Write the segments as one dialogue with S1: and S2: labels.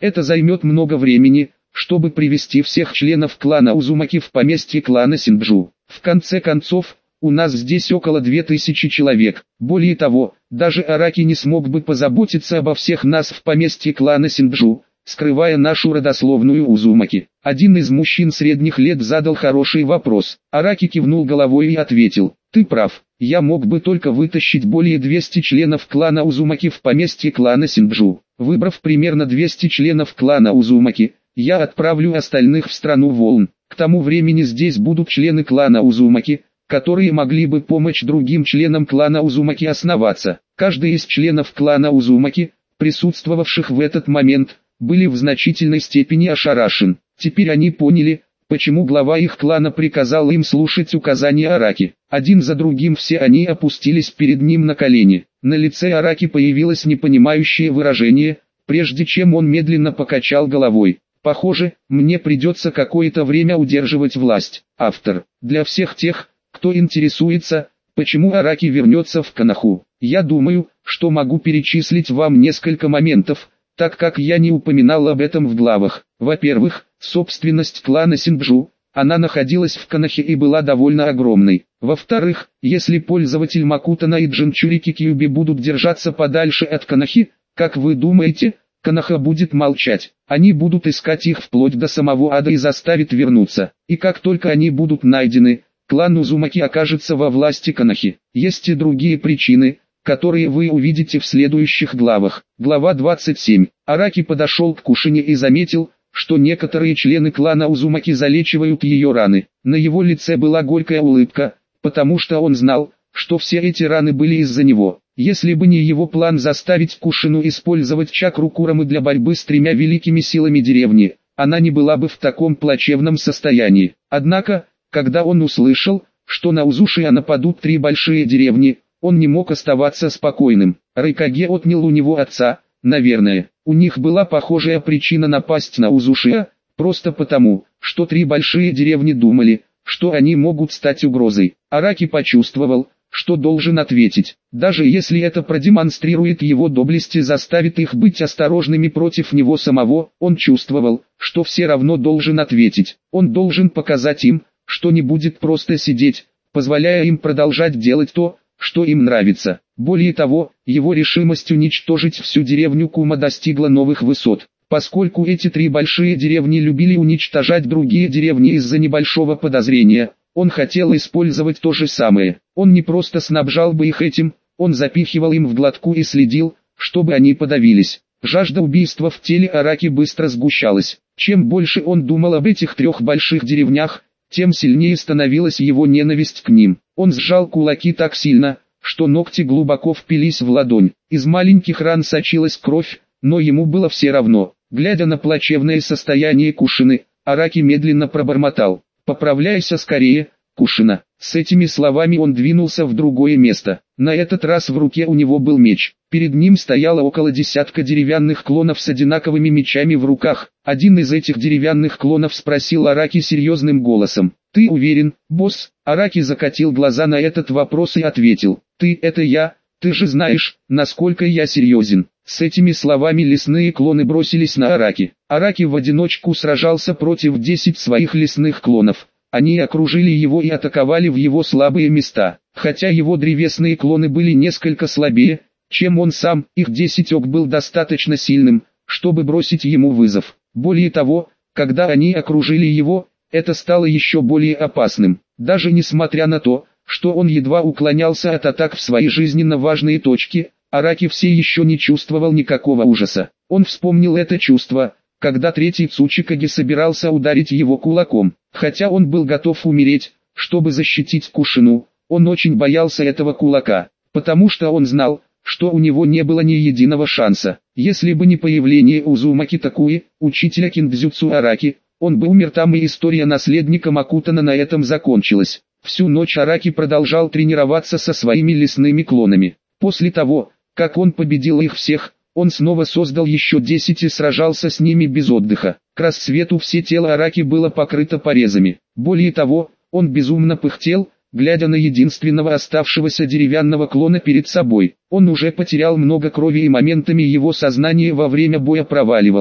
S1: Это займет много времени, чтобы привести всех членов клана Узумаки в поместье клана Синджу. В конце концов, у нас здесь около 2000 человек. Более того, даже Араки не смог бы позаботиться обо всех нас в поместье клана Синджу, скрывая нашу родословную Узумаки. Один из мужчин средних лет задал хороший вопрос. Араки кивнул головой и ответил: ты прав, я мог бы только вытащить более 200 членов клана Узумаки в поместье клана Синджу. Выбрав примерно 200 членов клана Узумаки, я отправлю остальных в страну волн. К тому времени здесь будут члены клана Узумаки, которые могли бы помочь другим членам клана Узумаки основаться. Каждый из членов клана Узумаки, присутствовавших в этот момент, были в значительной степени ошарашен. Теперь они поняли, почему глава их клана приказал им слушать указания Араки. Один за другим все они опустились перед ним на колени. На лице Араки появилось непонимающее выражение, прежде чем он медленно покачал головой. Похоже, мне придется какое-то время удерживать власть. Автор. Для всех тех, кто интересуется, почему Араки вернется в Коноху, я думаю, что могу перечислить вам несколько моментов, так как я не упоминал об этом в главах. Во-первых, собственность клана Синджу, она находилась в Конохе и была довольно огромной. Во-вторых, если пользователь Макутана и Джинчурики Кьюби будут держаться подальше от Конохи, как вы думаете, Коноха будет молчать? Они будут искать их вплоть до самого ада и заставят вернуться. И как только они будут найдены, клан Узумаки окажется во власти Конохи. Есть и другие причины, которые вы увидите в следующих главах. Глава 27. Араки подошел к Кушине и заметил, что некоторые члены клана Узумаки залечивают ее раны. На его лице была горькая улыбка, потому что он знал, что все эти раны были из-за него. Если бы не его план заставить Кушину использовать чакру Курамы для борьбы с тремя великими силами деревни, она не была бы в таком плачевном состоянии. Однако, когда он услышал, что на Узушия нападут три большие деревни, он не мог оставаться спокойным. Райкаге отнял у него отца, наверное. У них была похожая причина напасть на Узушия, просто потому, что три большие деревни думали, что они могут стать угрозой. Араки почувствовал, что должен ответить, даже если это продемонстрирует его доблесть и заставит их быть осторожными против него самого. Он чувствовал, что все равно должен ответить. Он должен показать им, что не будет просто сидеть, позволяя им продолжать делать то, что им нравится. Более того, его решимость уничтожить всю деревню Кума достигла новых высот. Поскольку эти три большие деревни любили уничтожать другие деревни из-за небольшого подозрения, он хотел использовать то же самое. Он не просто снабжал бы их этим, он запихивал им в глотку и следил, чтобы они подавились. Жажда убийства в теле Араки быстро сгущалась. Чем больше он думал об этих трех больших деревнях, тем сильнее становилась его ненависть к ним. Он сжал кулаки так сильно, что ногти глубоко впились в ладонь. Из маленьких ран сочилась кровь, но ему было все равно. Глядя на плачевное состояние Кушины, Араки медленно пробормотал: «Поправляйся скорее, Кушина». С этими словами он двинулся в другое место. На этот раз в руке у него был меч. Перед ним стояло около десятка деревянных клонов с одинаковыми мечами в руках. Один из этих деревянных клонов спросил Араки серьезным голосом: «Ты уверен, босс?» Араки закатил глаза на этот вопрос и ответил: «Ты — это я, ты же знаешь, насколько я серьезен». С этими словами лесные клоны бросились на Араки. Араки в одиночку сражался против 10 своих лесных клонов. Они окружили его и атаковали в его слабые места. Хотя его древесные клоны были несколько слабее, чем он сам, их 10 был достаточно сильным, чтобы бросить ему вызов. Более того, когда они окружили его, это стало еще более опасным. Даже несмотря на то, что он едва уклонялся от атак в свои жизненно важные точки, Араки все еще не чувствовал никакого ужаса. Он вспомнил это чувство, когда третий Цучикаги собирался ударить его кулаком. Хотя он был готов умереть, чтобы защитить Кушину, он очень боялся этого кулака, потому что он знал, что у него не было ни единого шанса. Если бы не появление Узумаки Такуи, учителя киндзюцу Араки, он бы умер там, и история наследника Макутана на этом закончилась. Всю ночь Араки продолжал тренироваться со своими лесными клонами. После того, как он победил их всех, он снова создал еще 10 и сражался с ними без отдыха. К рассвету все тело Араки было покрыто порезами. Более того, он безумно пыхтел, глядя на единственного оставшегося деревянного клона перед собой. Он уже потерял много крови, и моментами его сознание во время боя проваливалось.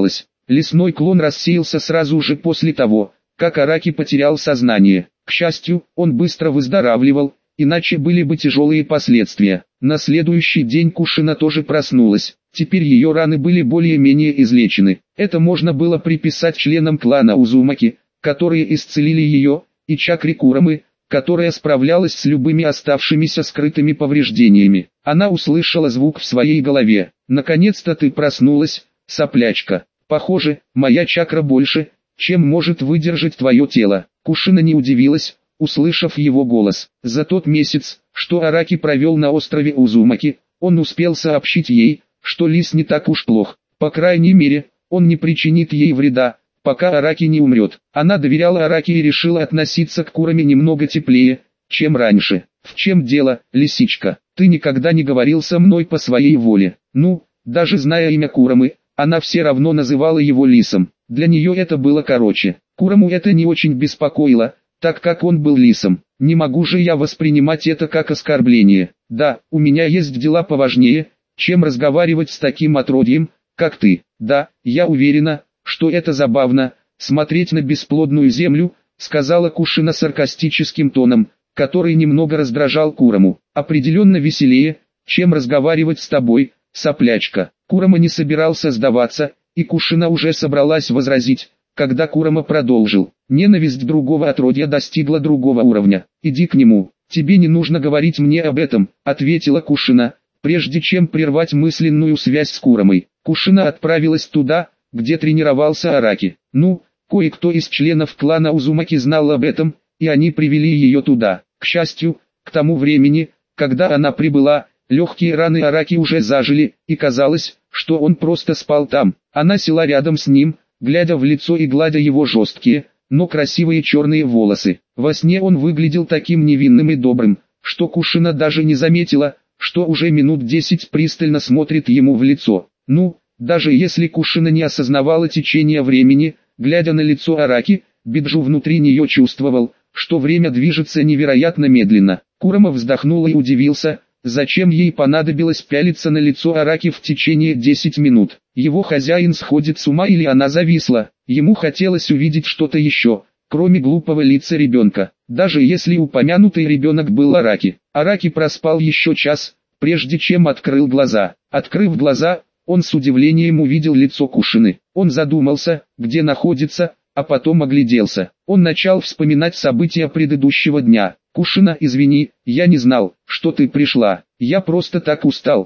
S1: Лесной клон рассеялся сразу же после того, как Араки потерял сознание. К счастью, он быстро выздоравливал, иначе были бы тяжелые последствия. На следующий день Кушина тоже проснулась. Теперь ее раны были более-менее излечены. Это можно было приписать членам клана Узумаки, которые исцелили ее, и чакре Курамы, которая справлялась с любыми оставшимися скрытыми повреждениями. Она услышала звук в своей голове. «Наконец-то ты проснулась, соплячка. Похоже, моя чакра больше, чем может выдержать твое тело». Кушина не удивилась, услышав его голос. За тот месяц, что Араки провел на острове Узумаки, он успел сообщить ей, что лис не так уж плох. По крайней мере, он не причинит ей вреда, пока Араки не умрет. Она доверяла Араки и решила относиться к Кураме немного теплее, чем раньше. «В чем дело, лисичка? Ты никогда не говорил со мной по своей воле». Ну, даже зная имя Курамы, она все равно называла его лисом. Для нее это было короче. Кураму это не очень беспокоило, так как он был лисом. Не могу же я воспринимать это как оскорбление. Да, у меня есть дела поважнее, чем разговаривать с таким отродьем, как ты. Да, я уверена, что это забавно, смотреть на бесплодную землю, сказала Кушина саркастическим тоном, который немного раздражал Кураму. Определенно веселее, чем разговаривать с тобой, соплячка. Курама не собирался сдаваться, и Кушина уже собралась возразить, когда Курама продолжил. Ненависть другого отродья достигла другого уровня. Иди к нему, тебе не нужно говорить мне об этом, ответила Кушина, прежде чем прервать мысленную связь с Курамой. Кушина отправилась туда, где тренировался Араки. Ну, кое-кто из членов клана Узумаки знал об этом, и они привели ее туда. К счастью, к тому времени, когда она прибыла, легкие раны Араки уже зажили, и казалось, что он просто спал там. Она села рядом с ним, глядя в лицо и гладя его жесткие, но красивые черные волосы. Во сне он выглядел таким невинным и добрым, что Кушина даже не заметила, что уже минут 10 пристально смотрит ему в лицо. Ну, даже если Кушина не осознавала течение времени, глядя на лицо Араки, Биджу внутри нее чувствовал, что время движется невероятно медленно. Курама вздохнул и удивился, зачем ей понадобилось пялиться на лицо Араки в течение 10 минут. Его хозяин сходит с ума или она зависла. Ему хотелось увидеть что-то еще, кроме глупого лица ребенка. Даже если упомянутый ребенок был Араки. Араки проспал еще час, прежде чем открыл глаза. Открыв глаза, он с удивлением увидел лицо Кушины. Он задумался, где находится, а потом огляделся. Он начал вспоминать события предыдущего дня. «Кушина, извини, я не знал, что ты пришла. Я просто так устал.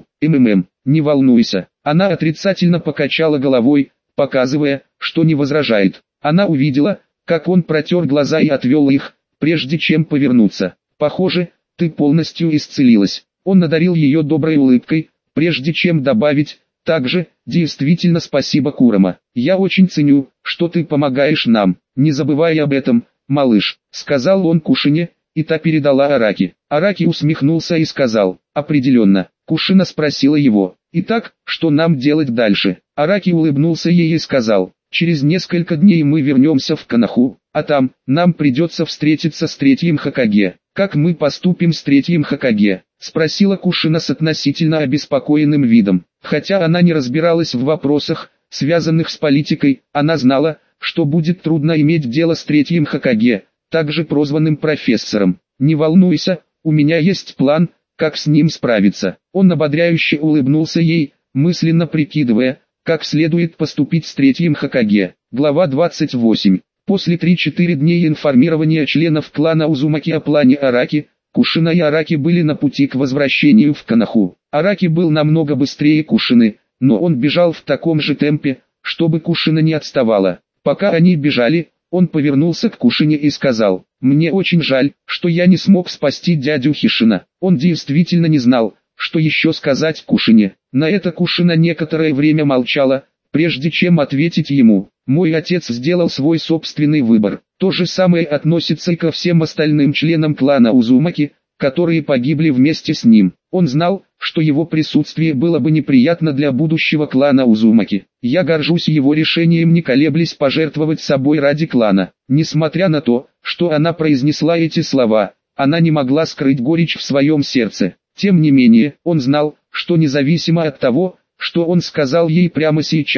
S1: Не волнуйся». Она отрицательно покачала головой, показывая, что не возражает. Она увидела, как он протер глаза и отвел их, прежде чем повернуться. «Похоже, ты полностью исцелилась». Он одарил ее доброй улыбкой, прежде чем добавить: «Также, действительно спасибо, Курама. Я очень ценю, что ты помогаешь нам. Не забывай об этом, малыш», — сказал он Кушине, и та передала Араки. Араки усмехнулся и сказал: «Определенно». Кушина спросила его: «Итак, что нам делать дальше?» Араки улыбнулся ей и сказал: «Через несколько дней мы вернемся в Коноху, а там, нам придется встретиться с третьим Хокаге». «Как мы поступим с третьим Хокаге?» — спросила Кушина с относительно обеспокоенным видом. Хотя она не разбиралась в вопросах, связанных с политикой, она знала, что будет трудно иметь дело с третьим Хокаге, также прозванным профессором. «Не волнуйся, у меня есть план, как с ним справиться». Он ободряюще улыбнулся ей, мысленно прикидывая, как следует поступить с третьим Хокаге. Глава 28. После 3-4 дней информирования членов клана Узумаки о плане Араки, Кушина и Араки были на пути к возвращению в Коноху. Араки был намного быстрее Кушины, но он бежал в таком же темпе, чтобы Кушина не отставала. Пока они бежали, он повернулся к Кушине и сказал: «Мне очень жаль, что я не смог спасти дядю Хишина». Он действительно не знал, что еще сказать Кушине. На это Кушина некоторое время молчала, прежде чем ответить ему: «Мой отец сделал свой собственный выбор». То же самое относится и ко всем остальным членам клана Узумаки, которые погибли вместе с ним. Он знал, что его присутствие было бы неприятно для будущего клана Узумаки. «Я горжусь его решением, не колеблясь пожертвовать собой ради клана». Несмотря на то, что она произнесла эти слова, она не могла скрыть горечь в своем сердце. Тем не менее, он знал, что независимо от того, что он сказал ей прямо сейчас,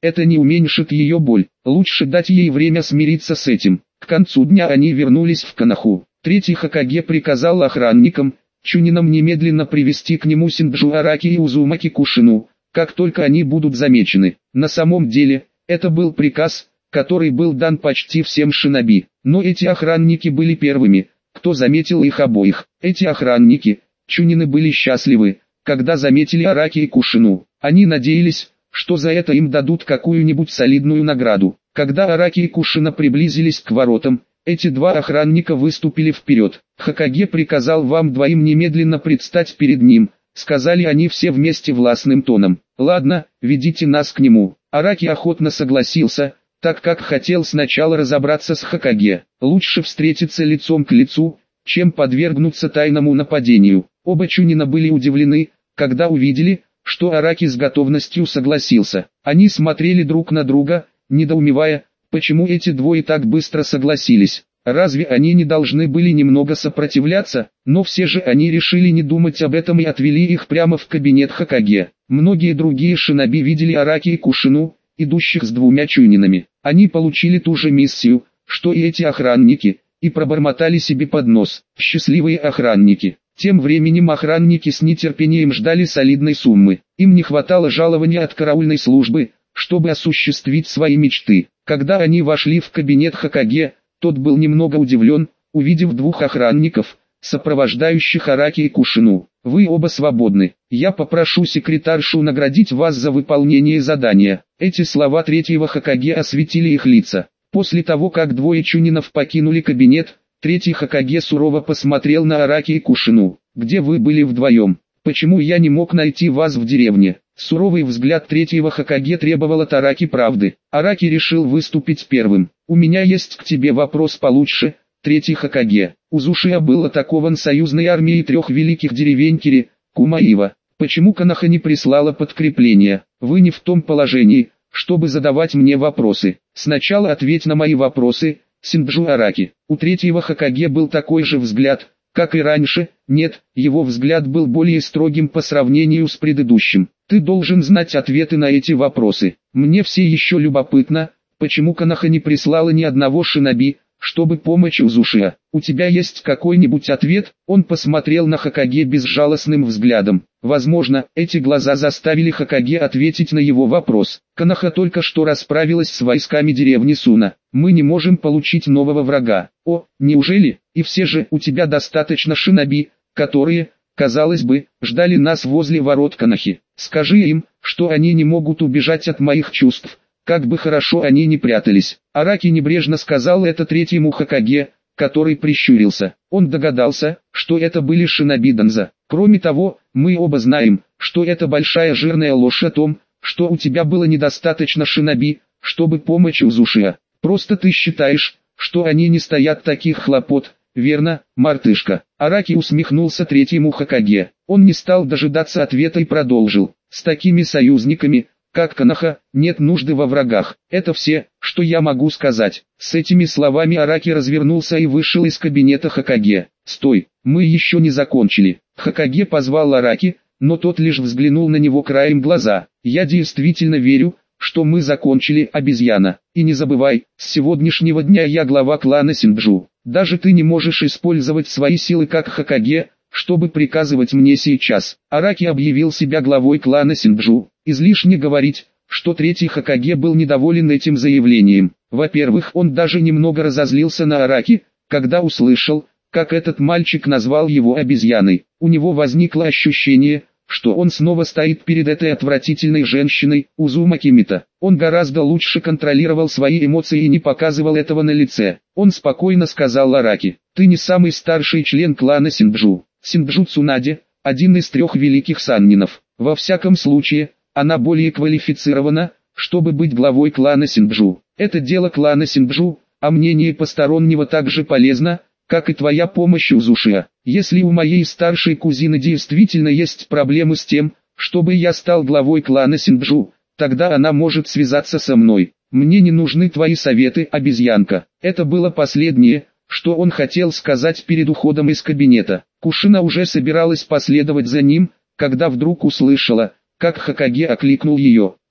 S1: это не уменьшит ее боль. Лучше дать ей время смириться с этим. К концу дня они вернулись в Коноху. Третий Хокаге приказал охранникам, Чунинам немедленно привести к нему Синджу Араки и Узумаки Кушину, как только они будут замечены. На самом деле, это был приказ, который был дан почти всем шиноби, но эти охранники были первыми, кто заметил их обоих. Эти охранники, Чунины, были счастливы, когда заметили Араки и Кушину. Они надеялись, что за это им дадут какую-нибудь солидную награду. Когда Араки и Кушина приблизились к воротам, эти два охранника выступили вперед. «Хокаге приказал вам двоим немедленно предстать перед ним», — сказали они все вместе властным тоном. «Ладно, ведите нас к нему». Араки охотно согласился, так как хотел сначала разобраться с Хокаге. Лучше встретиться лицом к лицу, чем подвергнуться тайному нападению. Оба Чунина были удивлены, когда увидели, что Араки с готовностью согласился. Они смотрели друг на друга, недоумевая, почему эти двое так быстро согласились. Разве они не должны были немного сопротивляться? Но все же они решили не думать об этом и отвели их прямо в кабинет Хокаге. Многие другие шиноби видели Араки и Кушину, идущих с двумя Чунинами. Они получили ту же миссию, что и эти охранники, и пробормотали себе под нос: «Счастливые охранники». Тем временем охранники с нетерпением ждали солидной суммы. Им не хватало жалования от караульной службы, чтобы осуществить свои мечты. Когда они вошли в кабинет Хокаге, тот был немного удивлен, увидев двух охранников, сопровождающих Араки и Кушину. «Вы оба свободны. Я попрошу секретаршу наградить вас за выполнение задания». Эти слова третьего Хокаге осветили их лица. После того, как двое Чунинов покинули кабинет, третий Хокаге сурово посмотрел на Араки и Кушину. «Где вы были вдвоем? Почему я не мог найти вас в деревне?» Суровый взгляд третьего Хокаге требовал от Араки правды. Араки решил выступить первым. «У меня есть к тебе вопрос получше, третий Хокаге. Узушия был атакован союзной армией трех великих деревень Кири, Кумаива. Почему Коноха не прислала подкрепление? Вы не в том положении, чтобы задавать мне вопросы. Сначала ответь на мои вопросы, Синджу Араки». У третьего Хокаге был такой же взгляд, как и раньше. Нет, его взгляд был более строгим по сравнению с предыдущим. «Ты должен знать ответы на эти вопросы. Мне все еще любопытно, почему Коноха не прислала ни одного шиноби, чтобы помочь Узушия. У тебя есть какой-нибудь ответ?» Он посмотрел на Хокаге безжалостным взглядом. Возможно, эти глаза заставили Хокаге ответить на его вопрос. «Коноха только что расправилась с войсками деревни Суна. Мы не можем получить нового врага». «О, неужели? И все же у тебя достаточно шиноби, которые, казалось бы, ждали нас возле ворот Конохи. Скажи им, что они не могут убежать от моих чувств, как бы хорошо они ни прятались». Араки небрежно сказал это третьему Хокаге, который прищурился. Он догадался, что это были шиноби Данза. «Кроме того, мы оба знаем, что это большая жирная ложь о том, что у тебя было недостаточно шиноби, чтобы помочь Узушия. Просто ты считаешь, что они не стоят таких хлопот, верно, мартышка?» Араки усмехнулся третьему Хокаге. Он не стал дожидаться ответа и продолжил: «С такими союзниками, как Коноха, нет нужды во врагах. Это все, что я могу сказать». С этими словами Араки развернулся и вышел из кабинета Хокаге. «Стой, мы еще не закончили». Хокаге позвал Араки, но тот лишь взглянул на него краем глаза. «Я действительно верю, что мы закончили, обезьяна. И не забывай, с сегодняшнего дня я глава клана Синджу. Даже ты не можешь использовать свои силы как Хокаге, чтобы приказывать мне сейчас». Араки объявил себя главой клана Синджу. Излишне говорить, что третий Хокаге был недоволен этим заявлением. Во-первых, он даже немного разозлился на Араки, когда услышал, как этот мальчик назвал его обезьяной. У него возникло ощущение, что он снова стоит перед этой отвратительной женщиной, Узумаки Мита. Он гораздо лучше контролировал свои эмоции и не показывал этого на лице. Он спокойно сказал Араки: «Ты не самый старший член клана Синджу. Синджу Цунаде – один из трех великих саннинов. Во всяком случае, она более квалифицирована, чтобы быть главой клана Синджу. Это дело клана Синджу, а мнение постороннего так же полезно, как и твоя помощь Узушия. Если у моей старшей кузины действительно есть проблемы с тем, чтобы я стал главой клана Синджу, тогда она может связаться со мной. Мне не нужны твои советы, обезьянка». Это было последнее, что он хотел сказать перед уходом из кабинета. Кушина уже собиралась последовать за ним, когда вдруг услышала, как Хокаге окликнул ее.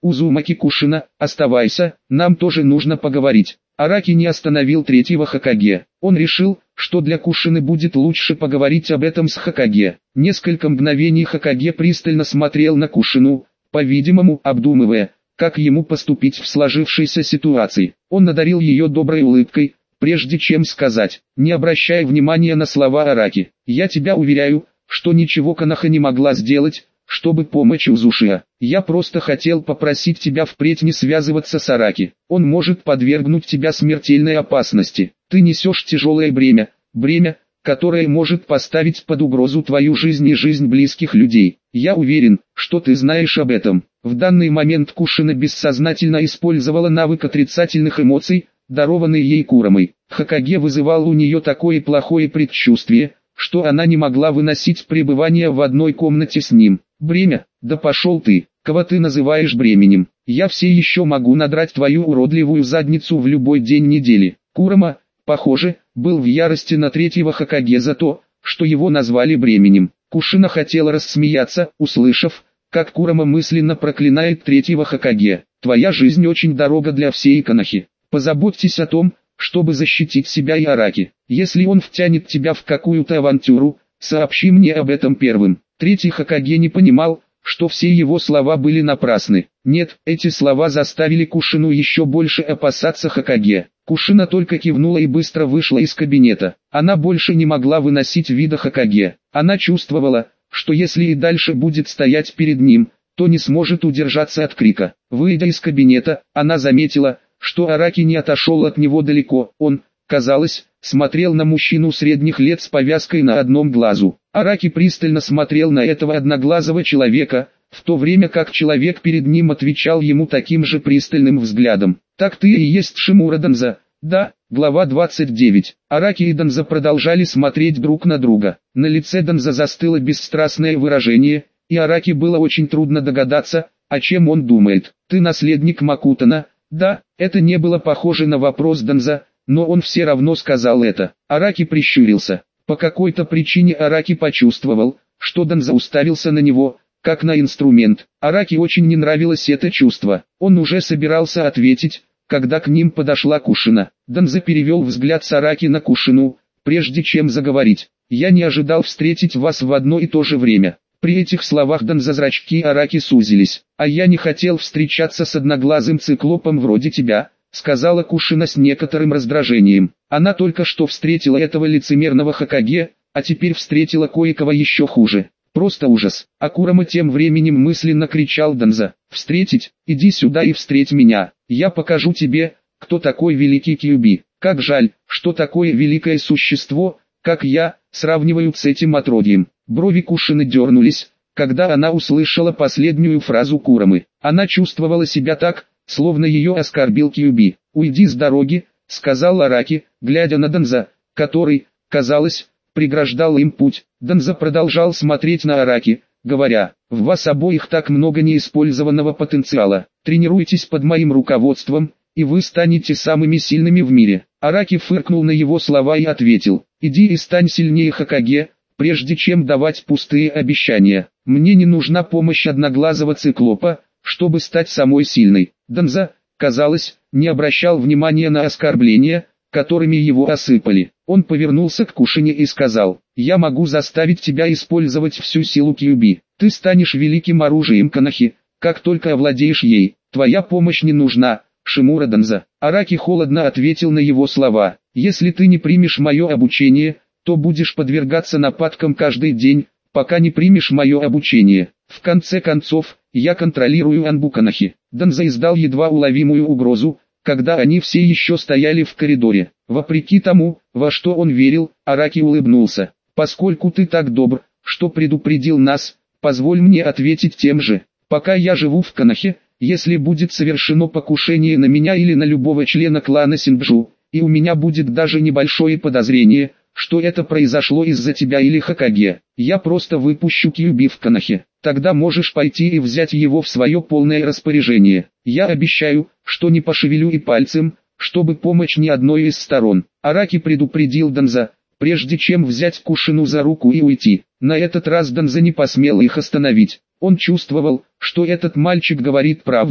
S1: Узумаки Кушина, оставайся, нам тоже нужно поговорить. Араки не остановил третьего Хокаге. Он решил, что для Кушины будет лучше поговорить об этом с Хокаге. Несколько мгновений Хокаге пристально смотрел на Кушину, по-видимому, обдумывая, как ему поступить в сложившейся ситуации. Он одарил ее доброй улыбкой, прежде чем сказать, не обращая внимания на слова Араки: «Я тебя уверяю, что ничего Коноха не могла сделать, чтобы помочь Узушиа. Я просто хотел попросить тебя впредь не связываться с Араки. Он может подвергнуть тебя смертельной опасности. Ты несешь тяжелое бремя, которое может поставить под угрозу твою жизнь и жизнь близких людей. Я уверен, что ты знаешь об этом». В данный момент Кушина бессознательно использовала навык отрицательных эмоций, дарованный ей Курамой. Хокаге вызывал у нее такое плохое предчувствие, что она не могла выносить пребывание в одной комнате с ним. «Бремя? Да пошел ты! Кого ты называешь бременем? Я все еще могу надрать твою уродливую задницу в любой день недели». Курама, похоже, был в ярости на третьего Хокаге за то, что его назвали бременем. Кушина хотела рассмеяться, услышав, как Курама мысленно проклинает третьего Хокаге. «Твоя жизнь очень дорога для всей Конохи. Позаботьтесь о том, чтобы защитить себя и Араки. Если он втянет тебя в какую-то авантюру, сообщи мне об этом первым». Третий Хокаге не понимал, что все его слова были напрасны. Нет, эти слова заставили Кушину еще больше опасаться Хокаге. Кушина только кивнула и быстро вышла из кабинета. Она больше не могла выносить вида Хокаге. Она чувствовала, что если и дальше будет стоять перед ним, то не сможет удержаться от крика. Выйдя из кабинета, она заметила, что Араки не отошел от него далеко. Он, казалось, смотрел на мужчину средних лет с повязкой на одном глазу. Араки пристально смотрел на этого одноглазого человека, в то время как человек перед ним отвечал ему таким же пристальным взглядом. «Так ты и есть Шимура Данза?» «Да». Глава 29. Араки и Данза продолжали смотреть друг на друга. На лице Данза застыло бесстрастное выражение, и Араки было очень трудно догадаться, о чем он думает. «Ты наследник Макутана?» «Да». Это не было похоже на вопрос Данза, но он все равно сказал это. Араки прищурился. По какой-то причине Араки почувствовал, что Данза уставился на него, как на инструмент. Араки очень не нравилось это чувство. Он уже собирался ответить, когда к ним подошла Кушина. Данза перевел взгляд с Араки на Кушину, прежде чем заговорить. «Я не ожидал встретить вас в одно и то же время». При этих словах Данза зрачки Араки сузились. «А я не хотел встречаться с одноглазым циклопом вроде тебя», сказала Кушина с некоторым раздражением. Она только что встретила этого лицемерного Хокаге, а теперь встретила кое-кого еще хуже. Просто ужас. А Курама тем временем мысленно кричал Данза: «Встретить? Иди сюда и встреть меня. Я покажу тебе, кто такой великий Кьюби. Как жаль, что такое великое существо, как я, сравнивают с этим отродьем». Брови Кушины дернулись, когда она услышала последнюю фразу Курамы. Она чувствовала себя так, словно ее оскорбил Кьюби. «Уйди с дороги», — сказал Араки, глядя на Данза, который, казалось, преграждал им путь. Данза продолжал смотреть на Араки, говоря: «В вас обоих так много неиспользованного потенциала. Тренируйтесь под моим руководством, и вы станете самыми сильными в мире». Араки фыркнул на его слова и ответил: «Иди и стань сильнее Хокаге, прежде чем давать пустые обещания. Мне не нужна помощь одноглазого циклопа, чтобы стать самой сильной». Данза, казалось, не обращал внимания на оскорбления, которыми его осыпали. Он повернулся к Кушине и сказал: «Я могу заставить тебя использовать всю силу Кьюби. Ты станешь великим оружием Конохи, как только овладеешь ей. Твоя помощь не нужна, Шимура Данза». Араки холодно ответил на его слова: «Если ты не примешь мое обучение, то будешь подвергаться нападкам каждый день, пока не примешь мое обучение. В конце концов, я контролирую Анбу Конохи». Данза издал едва уловимую угрозу, когда они все еще стояли в коридоре. Вопреки тому, во что он верил, Араки улыбнулся. «Поскольку ты так добр, что предупредил нас, позволь мне ответить тем же. Пока я живу в Конохе, если будет совершено покушение на меня или на любого члена клана Синджу, и у меня будет даже небольшое подозрение, что это произошло из-за тебя или Хокаге, я просто выпущу Кьюби в Конохе. Тогда можешь пойти и взять его в свое полное распоряжение. Я обещаю, что не пошевелю и пальцем, чтобы помочь ни одной из сторон». Араки предупредил Данза, прежде чем взять Кушину за руку и уйти. На этот раз Данза не посмел их остановить. Он чувствовал, что этот мальчик говорит правду,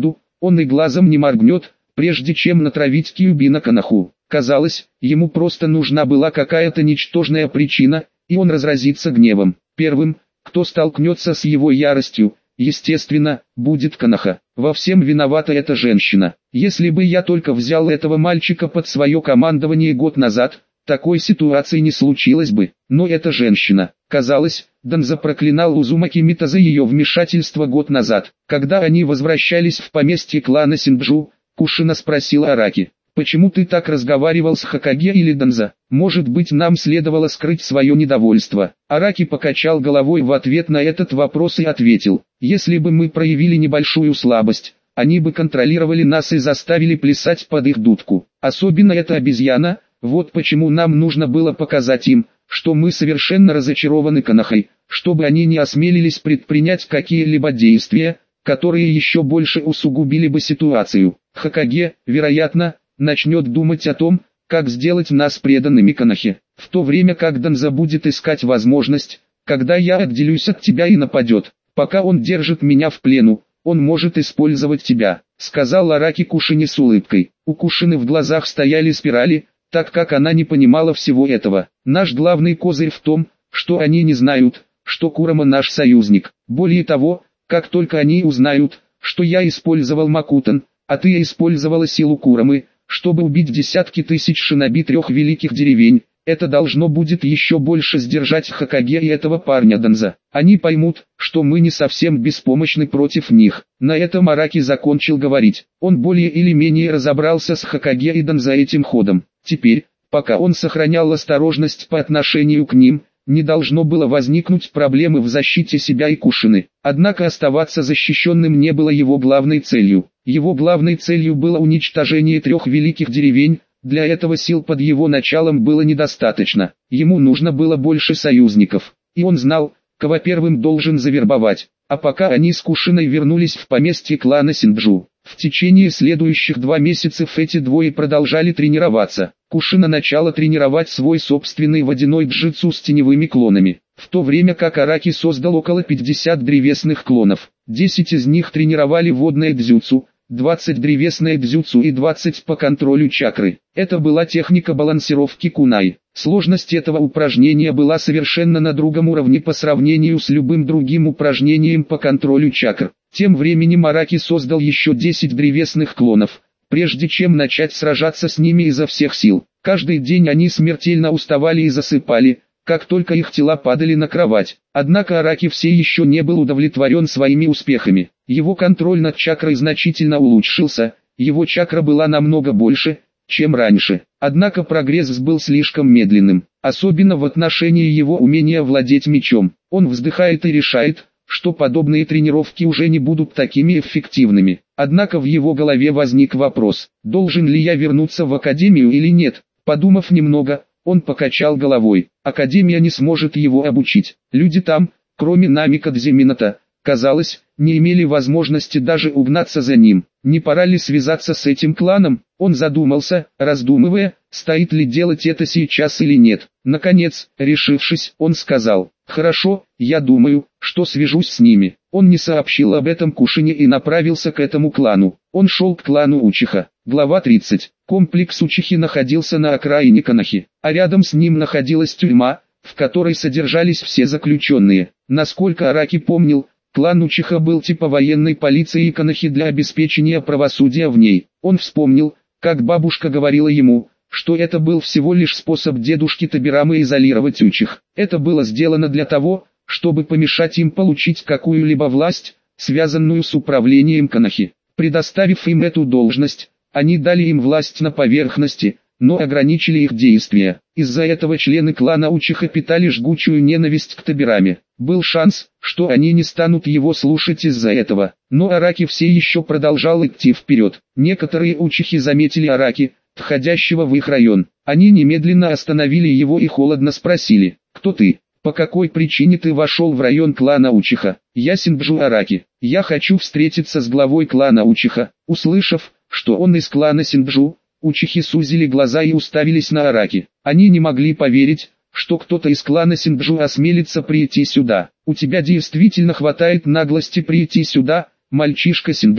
S1: Он и глазом не моргнет, прежде чем натравить Кьюби на Коноху. Казалось, ему просто нужна была какая-то ничтожная причина, и он разразится гневом. Первым, кто столкнется с его яростью, естественно, будет Коноха. Во всем виновата эта женщина. Если бы я только взял этого мальчика под свое командование год назад, такой ситуации не случилось бы. Но эта женщина, казалось, Данза проклинал Узумаки Мито за ее вмешательство год назад. Когда они возвращались в поместье клана Синджу, Кушина спросила Араки: «Почему ты так разговаривал с Хокаге или Данза? Может быть, нам следовало скрыть свое недовольство?» Араки покачал головой в ответ на этот вопрос и ответил: «Если бы мы проявили небольшую слабость, они бы контролировали нас и заставили плясать под их дудку. Особенно эта обезьяна, вот почему нам нужно было показать им, что мы совершенно разочарованы Конохой, чтобы они не осмелились предпринять какие-либо действия, которые еще больше усугубили бы ситуацию. Хокаге, вероятно, начнет думать о том, как сделать нас преданными Конохе, в то время как Данза будет искать возможность, когда я отделюсь от тебя и нападет. Пока он держит меня в плену, он может использовать тебя», — сказал Араки Кушине с улыбкой. У Кушины в глазах стояли спирали, так как она не понимала всего этого. «Наш главный козырь в том, что они не знают, что Курама наш союзник. Более того, как только они узнают, что я использовал Макутан, а ты использовала силу Курамы, чтобы убить десятки тысяч шиноби 3 великих деревень, это должно будет еще больше сдержать Хокаге и этого парня Данза. Они поймут, что мы не совсем беспомощны против них». На этом Араки закончил говорить. Он более или менее разобрался с Хокаге и Данза этим ходом. Теперь, пока он сохранял осторожность по отношению к ним, не должно было возникнуть проблемы в защите себя и Кушины. Однако оставаться защищенным не было его главной целью. Его главной целью было уничтожение 3 великих деревень. Для этого сил под его началом было недостаточно. Ему нужно было больше союзников. И он знал, кого первым должен завербовать. А пока они с Кушиной вернулись в поместье клана Синджу, в течение следующих 2 месяцев эти двое продолжали тренироваться. Кушина начала тренировать свой собственный водяной джитсу с теневыми клонами, в то время как Араки создал около 50 древесных клонов. 10 из них тренировали водное дзюцу, 20 древесное дзюцу и 20 по контролю чакры. Это была техника балансировки кунай. Сложность этого упражнения была совершенно на другом уровне по сравнению с любым другим упражнением по контролю чакр. Тем временем Араки создал еще 10 древесных клонов, прежде чем начать сражаться с ними изо всех сил. Каждый день они смертельно уставали и засыпали, как только их тела падали на кровать. Однако Араки все еще не был удовлетворен своими успехами. Его контроль над чакрой значительно улучшился, его чакра была намного больше, чем раньше. Однако прогресс был слишком медленным, особенно в отношении его умения владеть мечом. Он вздыхает и решает, что подобные тренировки уже не будут такими эффективными. Однако в его голове возник вопрос: должен ли я вернуться в академию или нет? Подумав немного, он покачал головой. Академия не сможет его обучить. Люди там, кроме Намикадзе Минато, казалось, не имели возможности даже угнаться за ним. Не пора ли связаться с этим кланом? Он задумался, раздумывая, стоит ли делать это сейчас или нет. Наконец, решившись, он сказал: «Хорошо, я думаю, что свяжусь с ними». Он не сообщил об этом Кушине и направился к этому клану. Он шел к клану Учиха. Глава 30. Комплекс Учихи находился на окраине Конохи, а рядом с ним находилась тюрьма, в которой содержались все заключенные. Насколько Араки помнил, клан Учиха был типа военной полиции Конохи для обеспечения правосудия в ней. Он вспомнил, как бабушка говорила ему, что это был всего лишь способ дедушки Табирамы изолировать Учих. Это было сделано для того, чтобы помешать им получить какую-либо власть, связанную с управлением Конохи. Предоставив им эту должность, они дали им власть на поверхности, но ограничили их действия. Из-за этого члены клана Учиха питали жгучую ненависть к Табираме. Был шанс, что они не станут его слушать из-за этого. Но Араки все еще продолжал идти вперед. Некоторые Учихи заметили Араки, входящего в их район. Они немедленно остановили его и холодно спросили: «Кто ты? По какой причине ты вошел в район клана Учиха?» «Я Синджу Араки. Я хочу встретиться с главой клана Учиха». Услышав, что он из клана Синджу, Учихи сузили глаза и уставились на Араки. Они не могли поверить, что кто-то из клана Синджу осмелится прийти сюда. «У тебя действительно хватает наглости прийти сюда, мальчишка Синджу».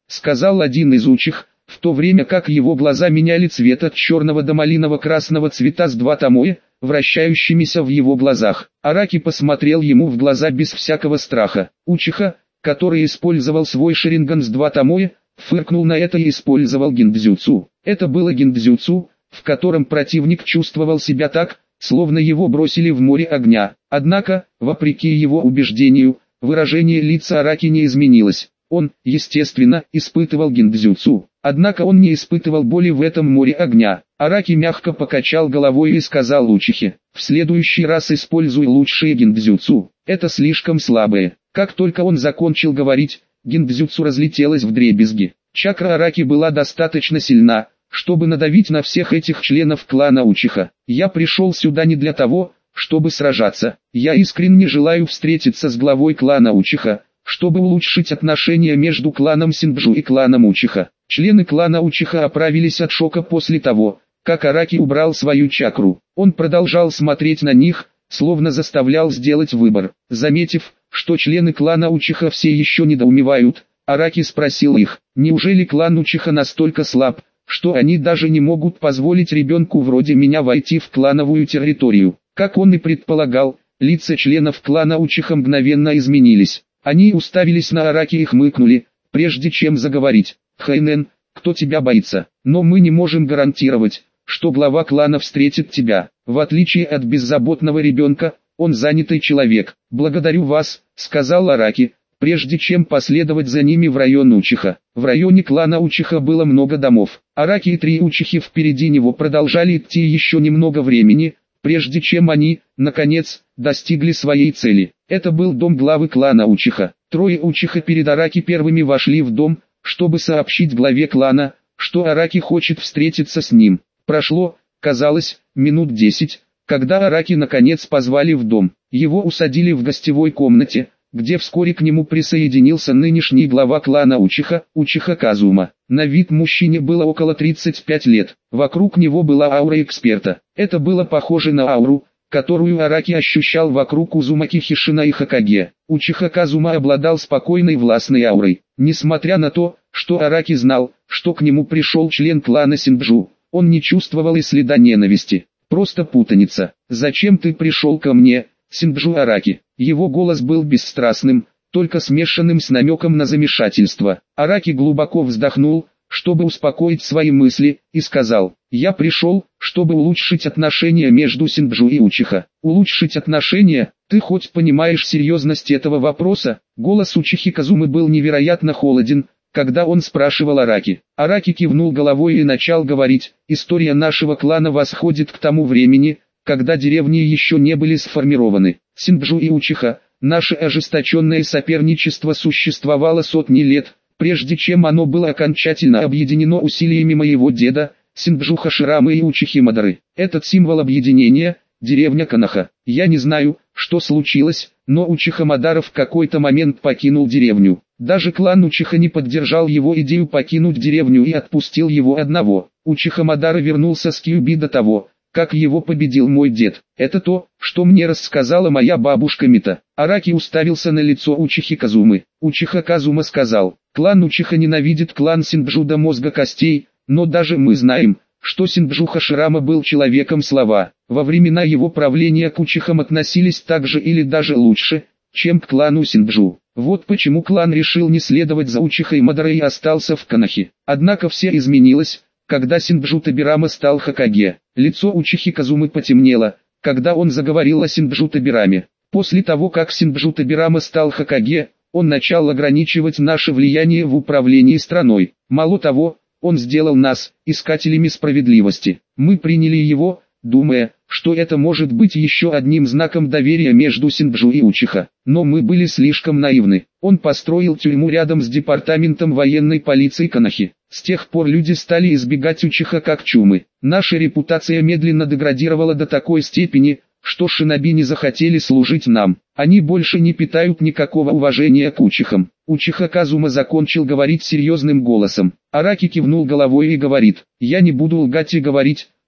S1: сказал один из учих, в то время как его глаза меняли цвет от черного до малиново-красного цвета с два томоэ, вращающимися в его глазах. Араки посмотрел ему в глаза без всякого страха. Учиха, который использовал свой шаринган с два томоэ, фыркнул на это и использовал гиндзюцу. Это было гиндзюцу, в котором противник чувствовал себя так, словно его бросили в море огня. Однако, вопреки его убеждению, выражение лица Араки не изменилось. Он, естественно, испытывал гиндзюцу. Однако он не испытывал боли в этом море огня. Араки мягко покачал головой и сказал Учихе: «В следующий раз используй лучшие гиндзюцу, это слишком слабые». Как только он закончил говорить, гиндзюцу разлетелось вдребезги. Чакра Араки была достаточно сильна, чтобы надавить на всех этих членов клана Учиха. «Я пришел сюда не для того, чтобы сражаться. Я искренне желаю встретиться с главой клана Учиха, чтобы улучшить отношения между кланом Синджу и кланом Учиха». Члены клана Учиха оправились от шока после того, как Араки убрал свою чакру. Он продолжал смотреть на них, словно заставлял сделать выбор. Заметив, что члены клана Учиха все еще недоумевают, Араки спросил их: «Неужели клан Учиха настолько слаб, что они даже не могут позволить ребенку вроде меня войти в клановую территорию?» Как он и предполагал, лица членов клана Учиха мгновенно изменились. Они уставились на Араки и хмыкнули, прежде чем заговорить. «Хайнен, кто тебя боится? Но мы не можем гарантировать, что глава клана встретит тебя. В отличие от беззаботного ребенка, он занятый человек. Благодарю вас», — сказал Араки, прежде чем последовать за ними в район Учиха. В районе клана Учиха было много домов. Араки и три Учихи впереди него продолжали идти еще немного времени, прежде чем они, наконец, достигли своей цели. Это был дом главы клана Учиха. Трое Учиха перед Араки первыми вошли в дом, чтобы сообщить главе клана, что Араки хочет встретиться с ним. Прошло, казалось, минут 10, когда Араки наконец позвали в дом. Его усадили в гостевой комнате, где вскоре к нему присоединился нынешний глава клана Учиха, Учиха Казума. На вид мужчине было около 35 лет. Вокруг него была аура эксперта. Это было похоже на ауру, которую Араки ощущал вокруг Узумаки Хишина и Хокаге. Учиха Казума обладал спокойной властной аурой. Несмотря на то, что Араки знал, что к нему пришел член клана Синджу, он не чувствовал и следа ненависти. Просто путаница. «Зачем ты пришел ко мне, Синджу Араки?» Его голос был бесстрастным, только смешанным с намеком на замешательство. Араки глубоко вздохнул, чтобы успокоить свои мысли, и сказал: «Я пришел, чтобы улучшить отношения между Синджу и Учиха». «Улучшить отношения? Ты хоть понимаешь серьезность этого вопроса?» Голос Учихи Казумы был невероятно холоден, когда он спрашивал Араки. Араки кивнул головой и начал говорить: «История нашего клана восходит к тому времени, когда деревни еще не были сформированы. Синджу и Учиха, наше ожесточенное соперничество существовало сотни лет, прежде чем оно было окончательно объединено усилиями моего деда, Синджу Хаширамы и Учихи Мадары. Этот символ объединения – деревня Канаха. Я не знаю, что случилось, но Учиха Мадара в какой-то момент покинул деревню. Даже клан Учиха не поддержал его идею покинуть деревню и отпустил его одного. Учиха Мадара вернулся с Кьюби до того, как его победил мой дед. Это то, что мне рассказала моя бабушка Мита». Араки уставился на лицо Учихи Казумы. Учиха Казума сказал: «Клан Учиха ненавидит клан Синджу до мозга костей, но даже мы знаем, что Синджу Хаширама был человеком слова. Во времена его правления к Учихам относились так же или даже лучше, чем к клану Синджу. Вот почему клан решил не следовать за Учихой Мадарой и остался в Канахе. Однако все изменилось, когда Синджу Табирама стал Хокаге». Лицо Учихи Казумы потемнело, когда он заговорил о Синджу Табираме. «После того, как Синджу Табирама стал Хокаге, он начал ограничивать наше влияние в управлении страной. Мало того, он сделал нас искателями справедливости. Мы приняли его, думая, что это может быть еще одним знаком доверия между Синджу и Учиха. Но мы были слишком наивны. Он построил тюрьму рядом с департаментом военной полиции Канахи. С тех пор люди стали избегать Учиха как чумы. Наша репутация медленно деградировала до такой степени, что шиноби не захотели служить нам. Они больше не питают никакого уважения к Учихам». Учиха Казума закончил говорить серьезным голосом. Араки кивнул головой и говорит: «Я не буду лгать и говорить,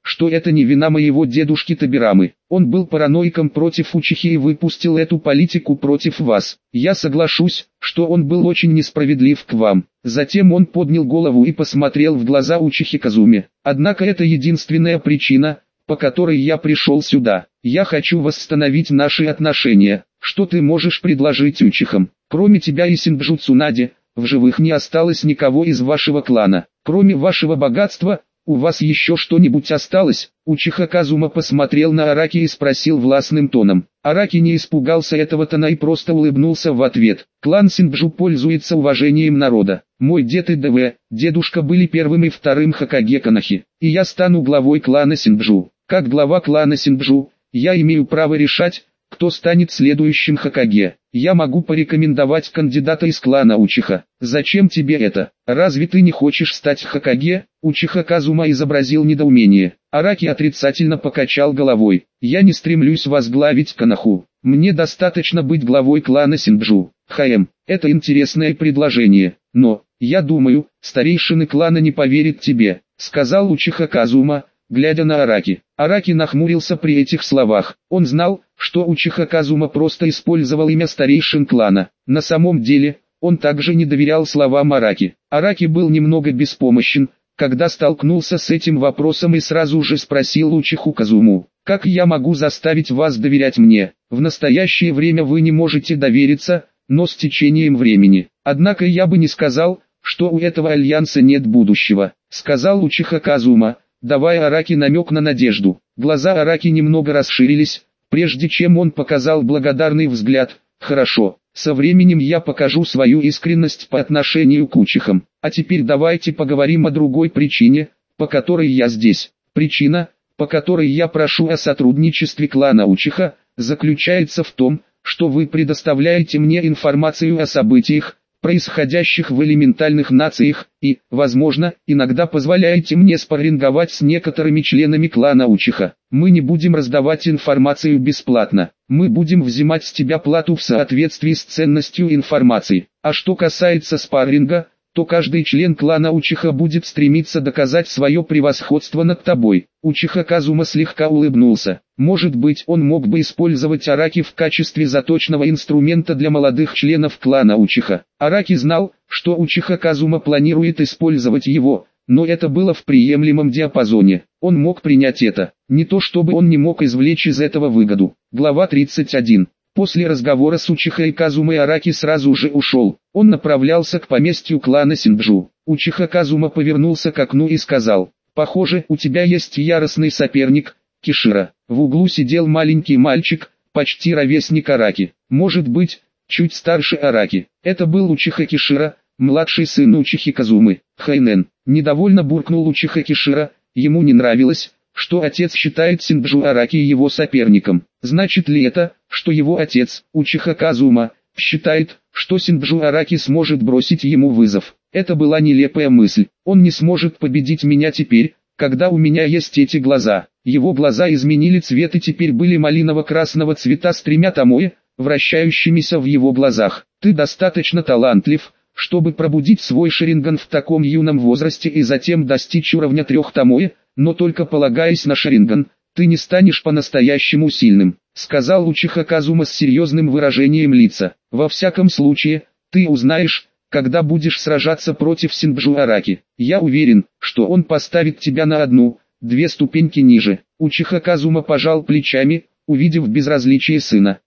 S1: что это не вина моего дедушки Табирамы. Он был параноиком против Учихи и выпустил эту политику против вас. Я соглашусь, что он был очень несправедлив к вам. Затем он поднял голову и посмотрел в глаза Учихи Казуме. Однако это единственная причина, по которой я пришел сюда. Я хочу восстановить наши отношения. Что ты можешь предложить Учихам? Кроме тебя и Синджу Цунаде, в живых не осталось никого из вашего клана. Кроме вашего богатства, у вас еще что-нибудь осталось? Учиха Казума посмотрел на Араки и спросил властным тоном. Араки не испугался этого тона и просто улыбнулся в ответ. Клан Синджу пользуется уважением народа. Мой дед и дедушка были первым и вторым Хокаге Канахи, и я стану главой клана Синджу. Как глава клана Синджу, я имею право решать, кто станет следующим Хокаге. Я могу порекомендовать кандидата из клана Учиха. Зачем тебе это? Разве ты не хочешь стать Хокаге? Учиха Казума изобразил недоумение. Араки отрицательно покачал головой. Я не стремлюсь возглавить Канаху. Мне достаточно быть главой клана Синджу. Это интересное предложение. Но, я думаю, старейшины клана не поверят тебе, сказал Учиха Казума, глядя на Араки. Араки нахмурился при этих словах. Он знал, что Учиха Казума просто использовал имя старейшин клана. На самом деле, он также не доверял словам Араки. Араки был немного беспомощен, когда столкнулся с этим вопросом и сразу же спросил Учиху Казуму. Как я могу заставить вас доверять мне? В настоящее время вы не можете довериться, но с течением времени. Однако я бы не сказал, что у этого альянса нет будущего, сказал Учиха Казума, давая Араки намек на надежду. Глаза Араки немного расширились, прежде чем он показал благодарный взгляд. Хорошо, со временем я покажу свою искренность по отношению к Учихам. А теперь давайте поговорим о другой причине, по которой я здесь. Причина, по которой я прошу о сотрудничестве клана Учиха, заключается в том, что вы предоставляете мне информацию о событиях, происходящих в элементальных нациях, и, возможно, иногда позволяете мне спарринговать с некоторыми членами клана Учиха. Мы не будем раздавать информацию бесплатно, мы будем взимать с тебя плату в соответствии с ценностью информации. А что касается спарринга, то каждый член клана Учиха будет стремиться доказать свое превосходство над тобой. Учиха Казума слегка улыбнулся. Может быть, он мог бы использовать Араки в качестве заточного инструмента для молодых членов клана Учиха. Араки знал, что Учиха Казума планирует использовать его, но это было в приемлемом диапазоне. Он мог принять это. Не то чтобы он не мог извлечь из этого выгоду. Глава 31. После разговора с Учихой Казумой Араки сразу же ушел. Он направлялся к поместью клана Синджу. Учиха Казума повернулся к окну и сказал: «Похоже, у тебя есть яростный соперник, Кишира». В углу сидел маленький мальчик, почти ровесник Араки. Может быть, чуть старше Араки. Это был Учиха Кишира, младший сын Учихи Казумы. Недовольно буркнул Учиха Кишира, ему не нравилось, что отец считает Синджу Араки его соперником. Значит ли это, что его отец, Учиха Казума, считает, что Синджу Араки сможет бросить ему вызов? Это была нелепая мысль. Он не сможет победить меня теперь, когда у меня есть эти глаза. Его глаза изменили цвет и теперь были малиново-красного цвета с 3 томоэ, вращающимися в его глазах. Ты достаточно талантлив, чтобы пробудить свой шаринган в таком юном возрасте и затем достичь уровня 3 томоэ, но только полагаясь на шаринган, ты не станешь по-настоящему сильным, сказал Учиха Казума с серьезным выражением лица. Во всяком случае, ты узнаешь, когда будешь сражаться против Синджу Араки. Я уверен, что он поставит тебя на 1-2 ступеньки ниже. Учиха Казума пожал плечами, увидев безразличие сына.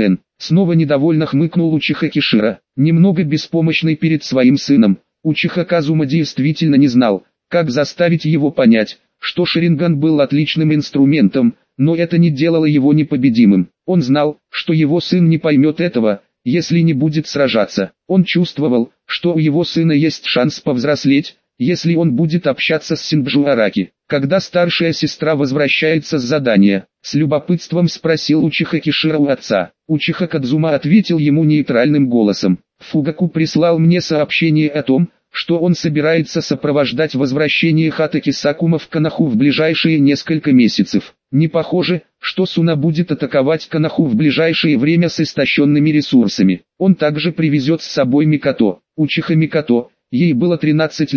S1: Снова недовольно хмыкнул Учиха Кишира, немного беспомощный перед своим сыном. Учиха Казума действительно не знал, как заставить его понять, что шаринган был отличным инструментом, но это не делало его непобедимым. Он знал, что его сын не поймет этого, если не будет сражаться. Он чувствовал, что у его сына есть шанс повзрослеть, если он будет общаться с Синджу Араки. Когда старшая сестра возвращается с задания, с любопытством спросил Учиха Кишира у отца. Учиха Кадзума ответил ему нейтральным голосом: «Фугаку прислал мне сообщение о том, что он собирается сопровождать возвращение Хатаки Сакума в Канаху в ближайшие несколько месяцев. Не похоже, что Суна будет атаковать Канаху в ближайшее время с истощенными ресурсами. Он также привезет с собой Микото». Учиха Микото, ей было 13 лет,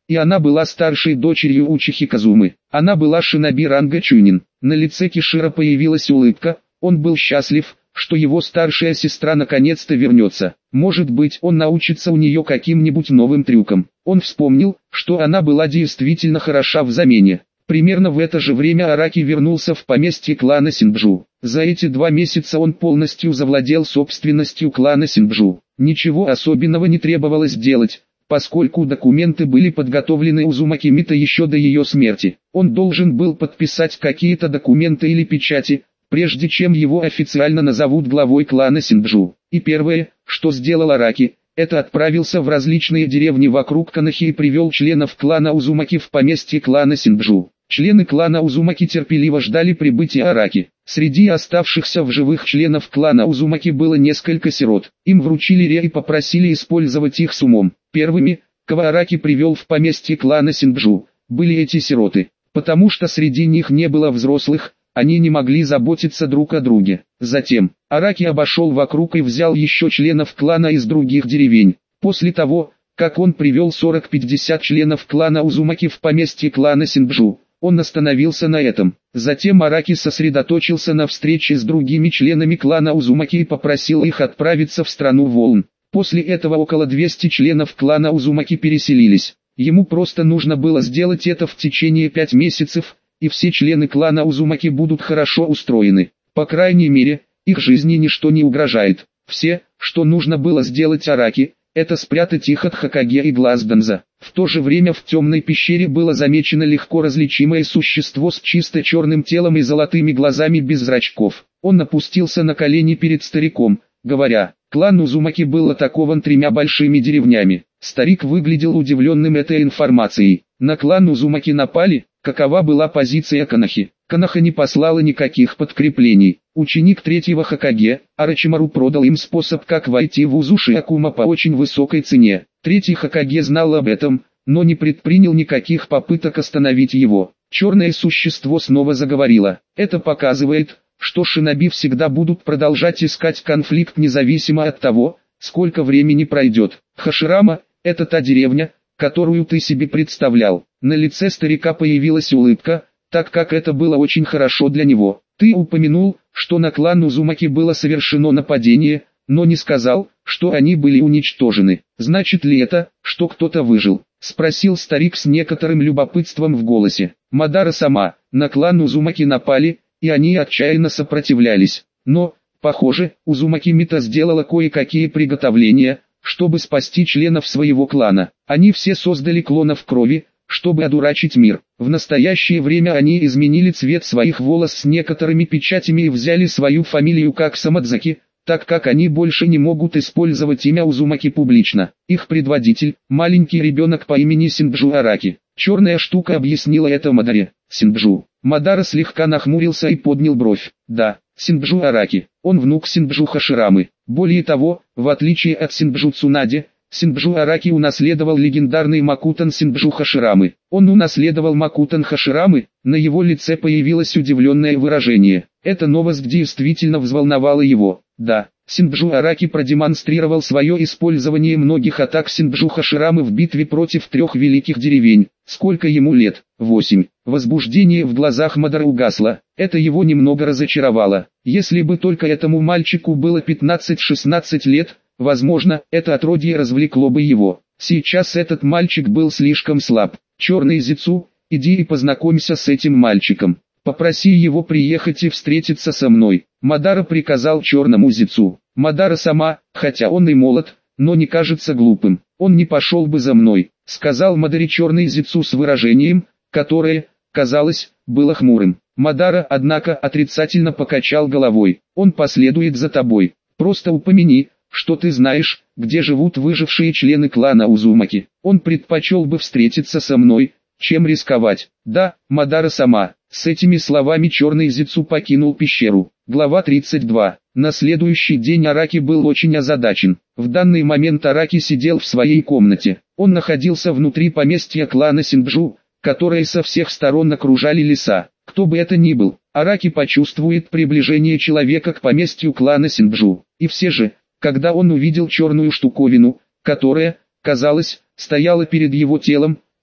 S1: и она была старшей дочерью Учихи Казумы. Она была шиноби ранга Чунин. На лице Кишира появилась улыбка, он был счастлив, что его старшая сестра наконец-то вернется. Может быть, он научится у нее каким-нибудь новым трюкам. Он вспомнил, что она была действительно хороша в замене. Примерно в это же время Араки вернулся в поместье клана Синджу. За эти 2 месяца он полностью завладел собственностью клана Синджу. Ничего особенного не требовалось делать, поскольку документы были подготовлены Узумаки Мито еще до ее смерти. Он должен был подписать какие-то документы или печати, прежде чем его официально назовут главой клана Синджу. И первое, что сделал Араки, это отправился в различные деревни вокруг Канахи и привел членов клана Узумаки в поместье клана Синджу. Члены клана Узумаки терпеливо ждали прибытия Араки. Среди оставшихся в живых членов клана Узумаки было несколько сирот. Им вручили ре и попросили использовать их с умом. Первыми, кого Араки привел в поместье клана Синджу, были эти сироты. Потому что среди них не было взрослых, они не могли заботиться друг о друге. Затем, Араки обошел вокруг и взял еще членов клана из других деревень. После того, как он привел 40-50 членов клана Узумаки в поместье клана Синджу, он остановился на этом. Затем Араки сосредоточился на встрече с другими членами клана Узумаки и попросил их отправиться в страну волн. После этого около 200 членов клана Узумаки переселились. Ему просто нужно было сделать это в течение 5 месяцев, и все члены клана Узумаки будут хорошо устроены. По крайней мере, их жизни ничто не угрожает. Все, что нужно было сделать Араки, это спрятать их от Хокаге и глаз Данза. В то же время в темной пещере было замечено легко различимое существо с чисто черным телом и золотыми глазами без зрачков. Он опустился на колени перед стариком, говоря: «Клан Узумаки был атакован 3 большими деревнями». Старик выглядел удивленным этой информацией. На клан Узумаки напали? Какова была позиция Канахи? Канаха не послала никаких подкреплений. Ученик 3-го Хокаге, Орочимару, продал им способ, как войти в Узуши Акума по очень высокой цене. 3-й Хокаге знал об этом, но не предпринял никаких попыток остановить его. Черное существо снова заговорило. Это показывает, что шиноби всегда будут продолжать искать конфликт независимо от того, сколько времени пройдет. Хаширама – это та деревня, которую ты себе представлял. На лице старика появилась улыбка, так как это было очень хорошо для него. Ты упомянул, что на клан Узумаки было совершено нападение, но не сказал, что они были уничтожены. Значит ли это, что кто-то выжил? Спросил старик с некоторым любопытством в голосе. Мадара-сама, на клан Узумаки напали, и они отчаянно сопротивлялись. Но, похоже, Узумаки Мито сделала кое-какие приготовления, чтобы спасти членов своего клана. Они все создали клонов крови, чтобы одурачить мир. В настоящее время они изменили цвет своих волос с некоторыми печатями и взяли свою фамилию как Самадзаки, так как они больше не могут использовать имя Узумаки публично. Их предводитель – маленький ребенок по имени Синджу Араки. Черная штука объяснила это Мадаре. Синджу. Мадара слегка нахмурился и поднял бровь. Да, Синджу Араки. Он внук Синджу Хаширамы. Более того, в отличие от Синджу Цунаде, Синджу Араки унаследовал легендарный Макутан Синджу Хаширамы. Он унаследовал Макутан Хаширамы, на его лице появилось удивленное выражение. Эта новость действительно взволновала его. Да, Синджу Араки продемонстрировал свое использование многих атак Синджу Хаширамы в битве против 3 великих деревень. Сколько ему лет? 8. Возбуждение в глазах Мадара угасло. Это его немного разочаровало. Если бы только этому мальчику было 15-16 лет, возможно, это отродье развлекло бы его. Сейчас этот мальчик был слишком слаб. Черный Зицу, иди и познакомься с этим мальчиком. Попроси его приехать и встретиться со мной. Мадара приказал черному Зицу. Мадара сама, хотя он и молод, но не кажется глупым. Он не пошел бы за мной, сказал Мадаре черный Зицу с выражением, которое, казалось, было хмурым. Мадара, однако, отрицательно покачал головой. Он последует за тобой. Просто упомяни, что ты знаешь, где живут выжившие члены клана Узумаки. Он предпочел бы встретиться со мной, чем рисковать. Да, Мадара сама. С этими словами черный Зицу покинул пещеру. Глава 32. На следующий день Араки был очень озадачен. В данный момент Араки сидел в своей комнате. Он находился внутри поместья клана Синджу, которые со всех сторон окружали леса. Кто бы это ни был, Араки почувствует приближение человека к поместью клана Синджу. И все же, когда он увидел черную штуковину, которая, казалось, стояла перед его телом,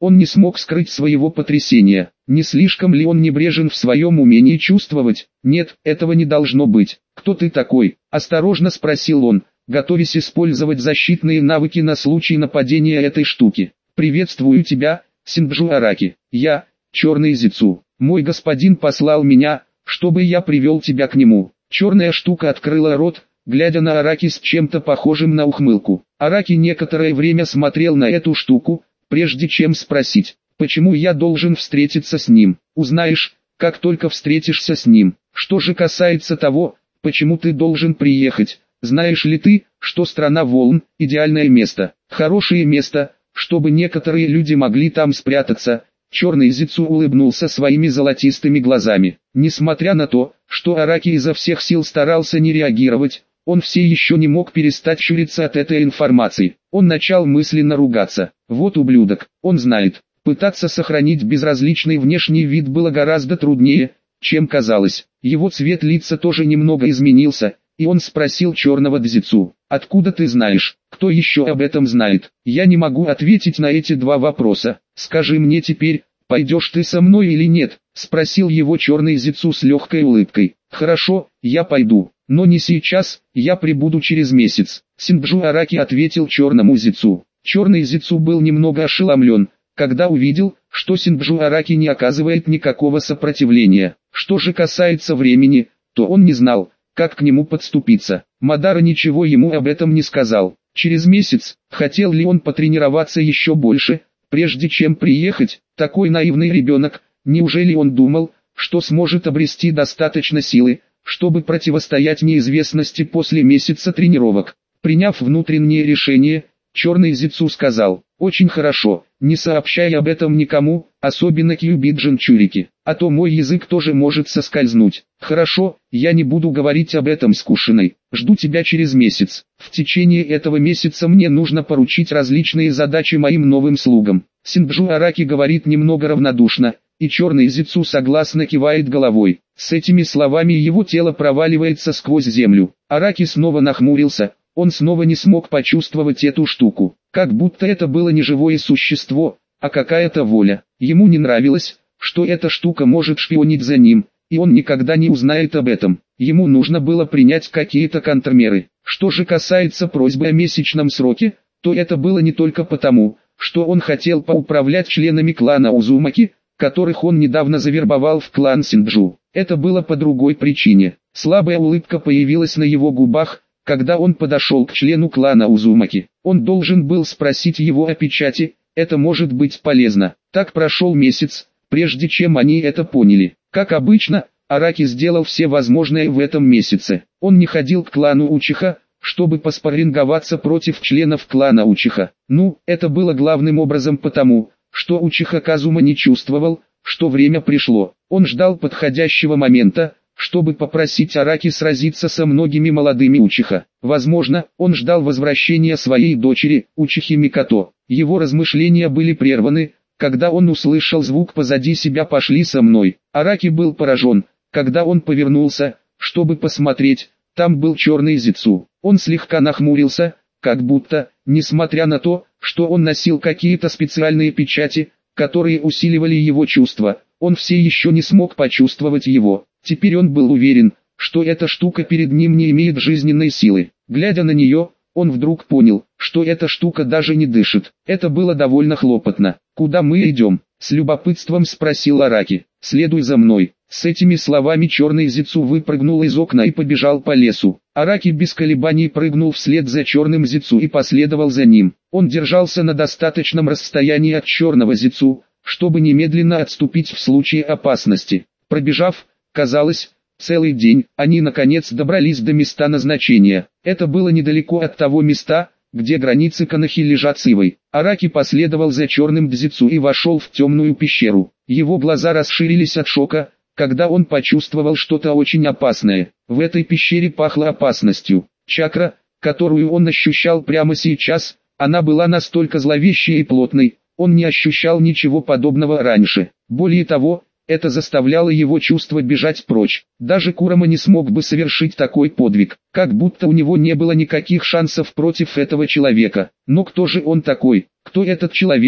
S1: Он не смог скрыть своего потрясения. Не слишком ли он небрежен в своем умении чувствовать? Нет, этого не должно быть. «Кто ты такой?» – осторожно спросил он, готовясь использовать защитные навыки на случай нападения этой штуки. «Приветствую тебя, Синджу Араки. Я, Черный Зицу. Мой господин послал меня, чтобы я привел тебя к нему». Черная штука открыла рот, глядя на Араки с чем-то похожим на ухмылку. Араки некоторое время смотрел на эту штуку, прежде чем спросить, почему я должен встретиться с ним. Узнаешь, как только встретишься с ним. Что же касается того, почему ты должен приехать, знаешь ли ты, что страна волн – идеальное место, хорошее место, чтобы некоторые люди могли там спрятаться. Черный Зицу улыбнулся своими золотистыми глазами. Несмотря на то, что Араки изо всех сил старался не реагировать, он все еще не мог перестать щуриться от этой информации. Он начал мысленно ругаться. Вот ублюдок, он знает. Пытаться сохранить безразличный внешний вид было гораздо труднее, чем казалось. Его цвет лица тоже немного изменился, и он спросил черного Дзицу: «Откуда ты знаешь? Кто еще об этом знает?» «Я не могу ответить на эти два вопроса. Скажи мне теперь, пойдешь ты со мной или нет?» — спросил его черный Зицу с легкой улыбкой. «Хорошо, я пойду, но не сейчас, я прибуду через месяц», — Синджу Араки ответил черному Зицу. Черный Зицу был немного ошеломлен, когда увидел, что Синджу Араки не оказывает никакого сопротивления. Что же касается времени, то он не знал, как к нему подступиться. Мадара ничего ему об этом не сказал. Через месяц, хотел ли он потренироваться еще больше, прежде чем приехать? Такой наивный ребенок, неужели он думал, что сможет обрести достаточно силы, чтобы противостоять неизвестности после месяца тренировок? Приняв внутреннее решение, черный Зицу сказал: «Очень хорошо, не сообщай об этом никому, особенно Кьюбиджин Чурики, а то мой язык тоже может соскользнуть». «Хорошо, я не буду говорить об этом с Кушиной. Жду тебя через месяц. В течение этого месяца мне нужно поручить различные задачи моим новым слугам». Синджу Араки говорит немного равнодушно, и черный Зицу согласно кивает головой. С этими словами его тело проваливается сквозь землю. Араки снова нахмурился. Он снова не смог почувствовать эту штуку, как будто это было не живое существо, а какая-то воля. Ему не нравилось, что эта штука может шпионить за ним, и он никогда не узнает об этом. Ему нужно было принять какие-то контрмеры. Что же касается просьбы о месячном сроке, то это было не только потому, что он хотел поуправлять членами клана Узумаки, которых он недавно завербовал в клан Синджу. Это было по другой причине. Слабая улыбка появилась на его губах, когда он подошел к члену клана Узумаки. Он должен был спросить его о печати, это может быть полезно. Так прошел месяц, прежде чем они это поняли. Как обычно, Араки сделал все возможное в этом месяце. Он не ходил к клану Учиха, чтобы поспарринговаться против членов клана Учиха. Это было главным образом потому, что Учиха Казума не чувствовал, что время пришло. Он ждал подходящего момента, чтобы попросить Араки сразиться со многими молодыми Учиха. Возможно, он ждал возвращения своей дочери, Учихи Микото. Его размышления были прерваны, когда он услышал звук позади себя «Пошли со мной». Араки был поражен, когда он повернулся, чтобы посмотреть, там был черный Зицу. Он слегка нахмурился, как будто, несмотря на то, что он носил какие-то специальные печати, которые усиливали его чувства, он все еще не смог почувствовать его. Теперь он был уверен, что эта штука перед ним не имеет жизненной силы. Глядя на нее, он вдруг понял, что эта штука даже не дышит. Это было довольно хлопотно. «Куда мы идем?» — с любопытством спросил Араки. «Следуй за мной». С этими словами черный Зицу выпрыгнул из окна и побежал по лесу. Араки без колебаний прыгнул вслед за черным Зицу и последовал за ним. Он держался на достаточном расстоянии от черного Зицу, чтобы немедленно отступить в случае опасности. Пробежав, казалось, целый день, они наконец добрались до места назначения. Это было недалеко от того места, где границы Канахи лежат с Ивой. Араки последовал за черным Дзицу и вошел в темную пещеру. Его глаза расширились от шока, когда он почувствовал что-то очень опасное. В этой пещере пахло опасностью. Чакра, которую он ощущал прямо сейчас, она была настолько зловещей и плотной, он не ощущал ничего подобного раньше. Более того, это заставляло его чувство бежать прочь. Даже Курама не смог бы совершить такой подвиг, как будто у него не было никаких шансов против этого человека. Но кто же он такой? Кто этот человек,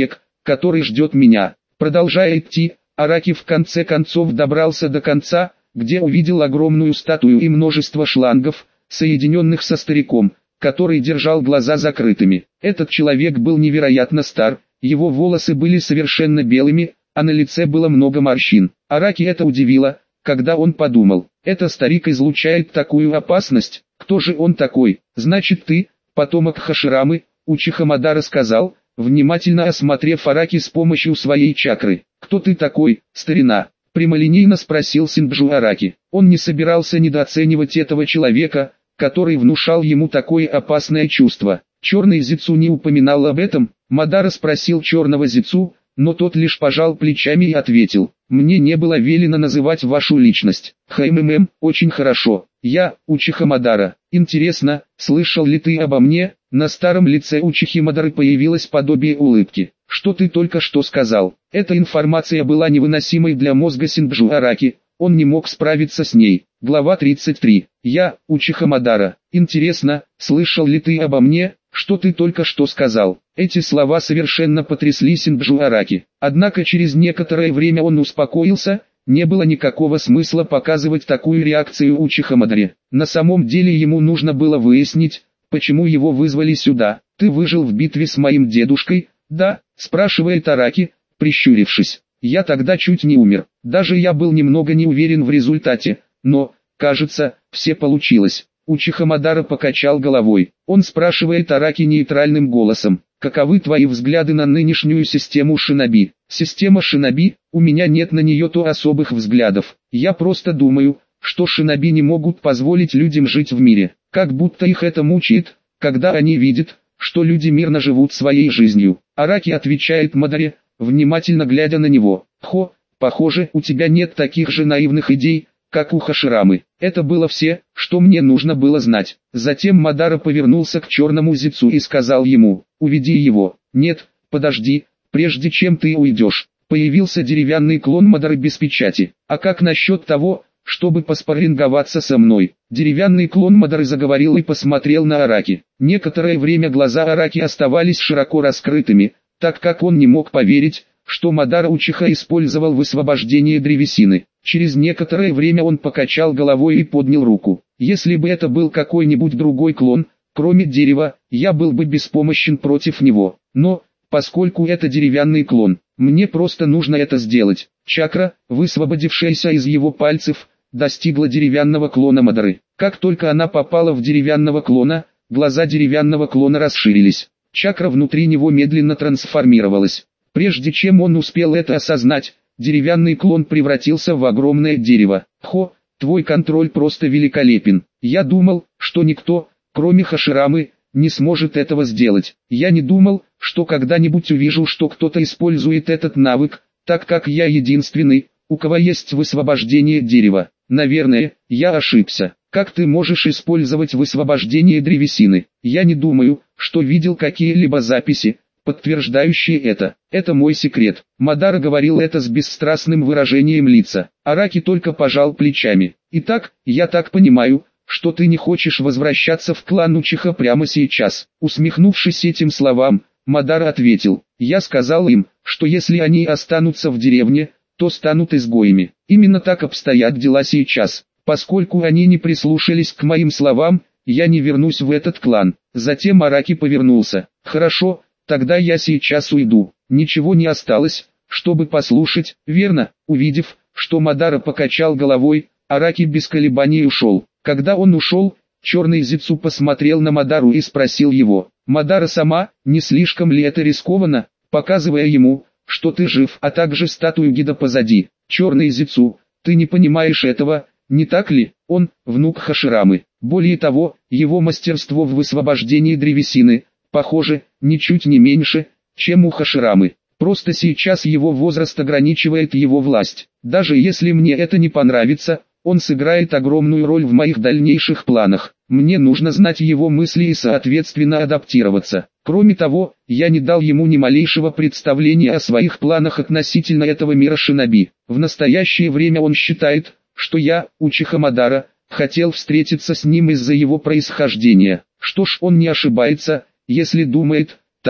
S1: который ждет меня. Продолжая идти, Араки в конце концов добрался до конца, где увидел огромную статую и множество шлангов, соединенных со стариком, который держал глаза закрытыми. Этот человек был невероятно стар, его волосы были совершенно белыми, а на лице было много морщин. Араки это удивило, когда он подумал, это старик излучает такую опасность, кто же он такой? Значит ты, потомок Хаширамы, Учиха Мадара сказал, внимательно осмотрев Араки с помощью своей чакры. Кто ты такой, старина? Прямолинейно спросил Синджу Араки. Он не собирался недооценивать этого человека, который внушал ему такое опасное чувство. Черный Зицу не упоминал об этом. Мадара спросил черного Зицу, но тот лишь пожал плечами и ответил: «Мне не было велено называть вашу личность». Очень хорошо. Я, Учиха Мадара. Интересно, слышал ли ты обо мне?» На старом лице Учихи Мадары появилось подобие улыбки. «Что ты только что сказал?» Эта информация была невыносимой для мозга Синджу Араки, он не мог справиться с ней. Глава 33. Я, Учиха Мадара. Интересно, слышал ли ты обо мне? Что ты только что сказал? Эти слова совершенно потрясли Синджу Араки. Однако через некоторое время он успокоился, не было никакого смысла показывать такую реакцию Учиха Мадаре. На самом деле ему нужно было выяснить, почему его вызвали сюда. «Ты выжил в битве с моим дедушкой?» «Да», спрашивает Араки, прищурившись. «Я тогда чуть не умер. Даже я был немного не уверен в результате, но, кажется, все получилось». Учиха Мадара покачал головой. Он спрашивает Араки нейтральным голосом: «Каковы твои взгляды на нынешнюю систему шиноби?» «Система шиноби, у меня нет на нее то особых взглядов. Я просто думаю, что шиноби не могут позволить людям жить в мире. Как будто их это мучает, когда они видят, что люди мирно живут своей жизнью». Араки отвечает Мадаре, внимательно глядя на него: похоже, у тебя нет таких же наивных идей, как у Хаширамы». Это было все, что мне нужно было знать. Затем Мадара повернулся к черному Зицу и сказал ему: «Уведи его». «Нет, подожди, прежде чем ты уйдешь». Появился деревянный клон Мадары без печати. «А как насчет того, чтобы поспарринговаться со мной?» Деревянный клон Мадары заговорил и посмотрел на Араки. Некоторое время глаза Араки оставались широко раскрытыми, так как он не мог поверить, что Мадара Учиха использовал высвобождение древесины. Через некоторое время он покачал головой и поднял руку. «Если бы это был какой-нибудь другой клон, кроме дерева, я был бы беспомощен против него. Но, поскольку это деревянный клон, мне просто нужно это сделать». Чакра, высвободившаяся из его пальцев, достигла деревянного клона Мадары. Как только она попала в деревянного клона, глаза деревянного клона расширились. Чакра внутри него медленно трансформировалась. Прежде чем он успел это осознать, деревянный клон превратился в огромное дерево. Твой контроль просто великолепен. Я думал, что никто, кроме Хаширамы, не сможет этого сделать. Я не думал, что когда-нибудь увижу, что кто-то использует этот навык, так как я единственный, у кого есть высвобождение дерева. Наверное, я ошибся. Как ты можешь использовать высвобождение древесины? Я не думаю, что видел какие-либо записи, подтверждающие это. Это мой секрет. Мадара говорил это с бесстрастным выражением лица. Араки только пожал плечами. «Итак, я так понимаю, что ты не хочешь возвращаться в клан Учиха прямо сейчас». Усмехнувшись этим словам, Мадара ответил: «Я сказал им, что если они останутся в деревне, то станут изгоями. Именно так обстоят дела сейчас. Поскольку они не прислушались к моим словам, я не вернусь в этот клан». Затем Араки повернулся. «Хорошо, тогда я сейчас уйду». Ничего не осталось, чтобы послушать, верно? Увидев, что Мадара покачал головой, Араки без колебаний ушел. Когда он ушел, черный Зицу посмотрел на Мадару и спросил его: «Мадара сама, не слишком ли это рискованно?» Показывая ему, что ты жив, а также статую гида позади. «Черный Зицу, ты не понимаешь этого, не так ли? Он – внук Хаширамы. Более того, его мастерство в высвобождении древесины, похоже, ничуть не меньше, чем у Хаширамы. Просто сейчас его возраст ограничивает его власть. Даже если мне это не понравится, он сыграет огромную роль в моих дальнейших планах. Мне нужно знать его мысли и соответственно адаптироваться. Кроме того, я не дал ему ни малейшего представления о своих планах относительно этого мира шиноби. В настоящее время он считает, что я, Учиха Мадара, хотел встретиться с ним из-за его происхождения. Что ж, он не ошибается, если думает так.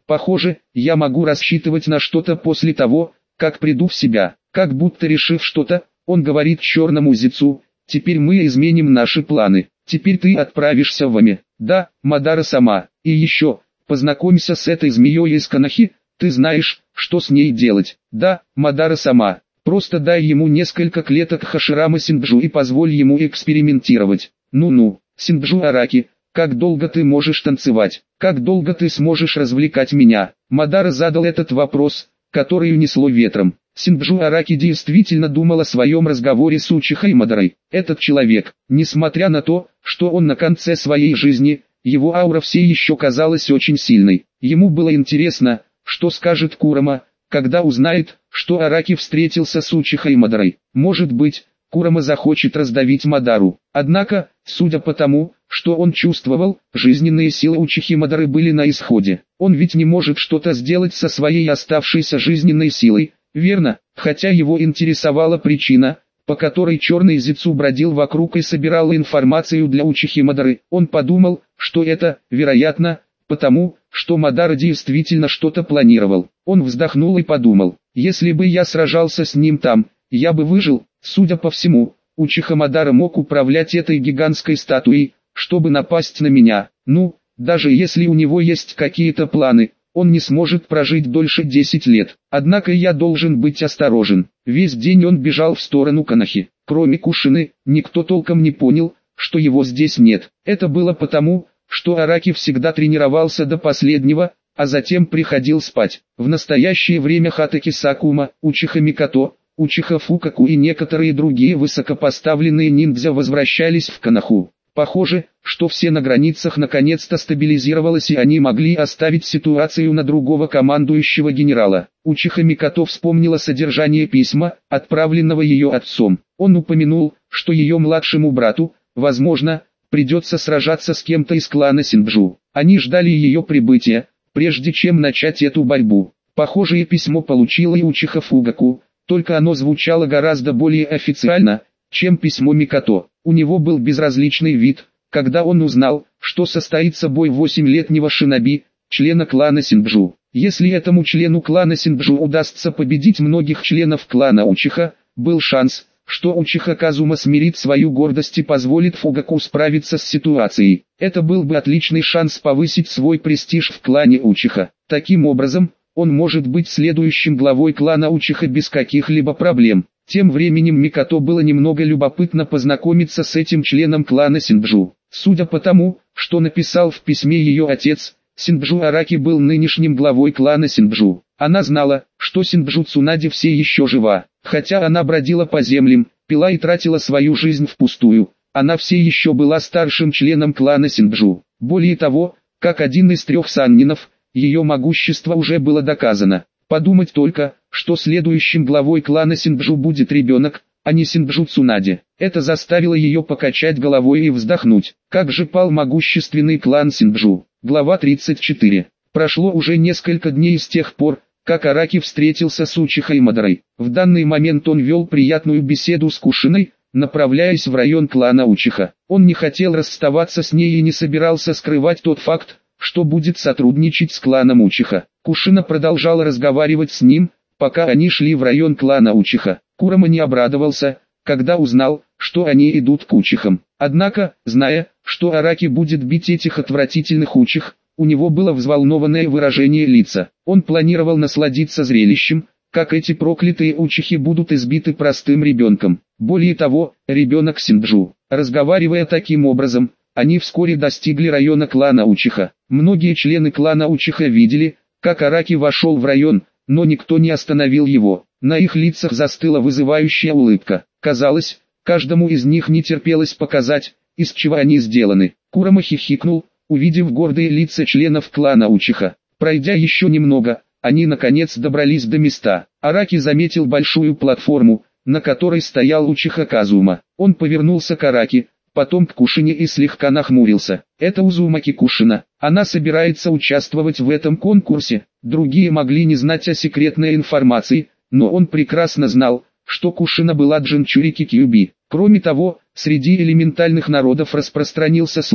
S1: Похоже, я могу рассчитывать на что-то после того, как приду в себя. Как будто решив что-то, он говорит черному зицу: теперь мы изменим наши планы. Теперь ты отправишься в Ами. Да, Мадара сама. И еще, познакомься с этой змеей из Канахи, ты знаешь, что с ней делать. Да, Мадара сама. Просто дай ему несколько клеток Хаширама Синджу и позволь ему экспериментировать. Ну-ну, Синджу Араки, как долго ты можешь танцевать? Как долго ты сможешь развлекать меня? Мадара задал этот вопрос, который унесло ветром. Синджу Араки действительно думал о своем разговоре с Учиха и Мадарой. Этот человек, несмотря на то, что он на конце своей жизни, его аура все еще казалась очень сильной. Ему было интересно, что скажет Курама, когда узнает, что Араки встретился с Учиха и Мадарой. Может быть, Курама захочет раздавить Мадару. Однако, судя по тому, что он чувствовал, жизненные силы Учихи Мадары были на исходе. Он ведь не может что-то сделать со своей оставшейся жизненной силой, верно? Хотя его интересовала причина, по которой черный зицу бродил вокруг и собирал информацию для Учихи Мадары. Он подумал, что это, вероятно, потому, что Мадара действительно что-то планировал. Он вздохнул и подумал: если бы я сражался с ним там, я бы выжил. Судя по всему, Учиха Мадара мог управлять этой гигантской статуей, чтобы напасть на меня. Ну, даже если у него есть какие-то планы, он не сможет прожить дольше 10 лет. Однако я должен быть осторожен. Весь день он бежал в сторону Канахи. Кроме Кушины, никто толком не понял, что его здесь нет. Это было потому, что Араки всегда тренировался до последнего, а затем приходил спать. В настоящее время Хатаки Сакума, Учиха Микато, Учиха Фукаку и некоторые другие высокопоставленные ниндзя возвращались в Канаху. Похоже, что все на границах наконец-то стабилизировалось и они могли оставить ситуацию на другого командующего генерала. Учиха Микато вспомнила содержание письма, отправленного ее отцом. Он упомянул, что ее младшему брату, возможно, придется сражаться с кем-то из клана Синджу. Они ждали ее прибытия, прежде чем начать эту борьбу. Похожее письмо получила и Учиха Фугаку, только оно звучало гораздо более официально, чем письмо Микато. У него был безразличный вид, когда он узнал, что состоится бой 8-летнего шиноби, члена клана Синджу. Если этому члену клана Синджу удастся победить многих членов клана Учиха, был шанс, что Учиха Казума смирит свою гордость и позволит Фугаку справиться с ситуацией. Это был бы отличный шанс повысить свой престиж в клане Учиха. Таким образом, он может быть следующим главой клана Учиха без каких-либо проблем. Тем временем Микато было немного любопытно познакомиться с этим членом клана Синджу. Судя по тому, что написал в письме ее отец, Синджу Араки был нынешним главой клана Синджу. Она знала, что Синджу Цунади все еще жива. Хотя она бродила по землям, пила и тратила свою жизнь впустую, она все еще была старшим членом клана Синджу. Более того, как один из 3 саннинов, ее могущество уже было доказано. Подумать только, что следующим главой клана Синджу будет ребенок, а не Синджу Цунади. Это заставило ее покачать головой и вздохнуть. Как же пал могущественный клан Синджу. Глава 34. Прошло уже несколько дней с тех пор, как Араки встретился с Учиха и Мадарой. В данный момент он вел приятную беседу с Кушиной, направляясь в район клана Учиха. Он не хотел расставаться с ней и не собирался скрывать тот факт, что будет сотрудничать с кланом Учиха. Кушина продолжала разговаривать с ним, пока они шли в район клана Учиха. Курама не обрадовался, когда узнал, что они идут к Учихам. Однако, зная, что Араки будет бить этих отвратительных Учих, у него было взволнованное выражение лица. Он планировал насладиться зрелищем, как эти проклятые Учихи будут избиты простым ребенком. Более того, ребенок Синджу. Разговаривая таким образом, они вскоре достигли района клана Учиха. Многие члены клана Учиха видели, как Араки вошел в район, но никто не остановил его. На их лицах застыла вызывающая улыбка. Казалось, каждому из них не терпелось показать, из чего они сделаны. Курама хихикнул, увидев гордые лица членов клана Учиха. Пройдя еще немного, они наконец добрались до места. Араки заметил большую платформу, на которой стоял Учиха Казума. Он повернулся к Араки, потом к Кушине и слегка нахмурился. Это Узумаки Кушина. Она собирается участвовать в этом конкурсе. Другие могли не знать о секретной информации, но он прекрасно знал, что Кушина была Джинчурики Кьюби. Кроме того, среди элементальных народов распространился слух,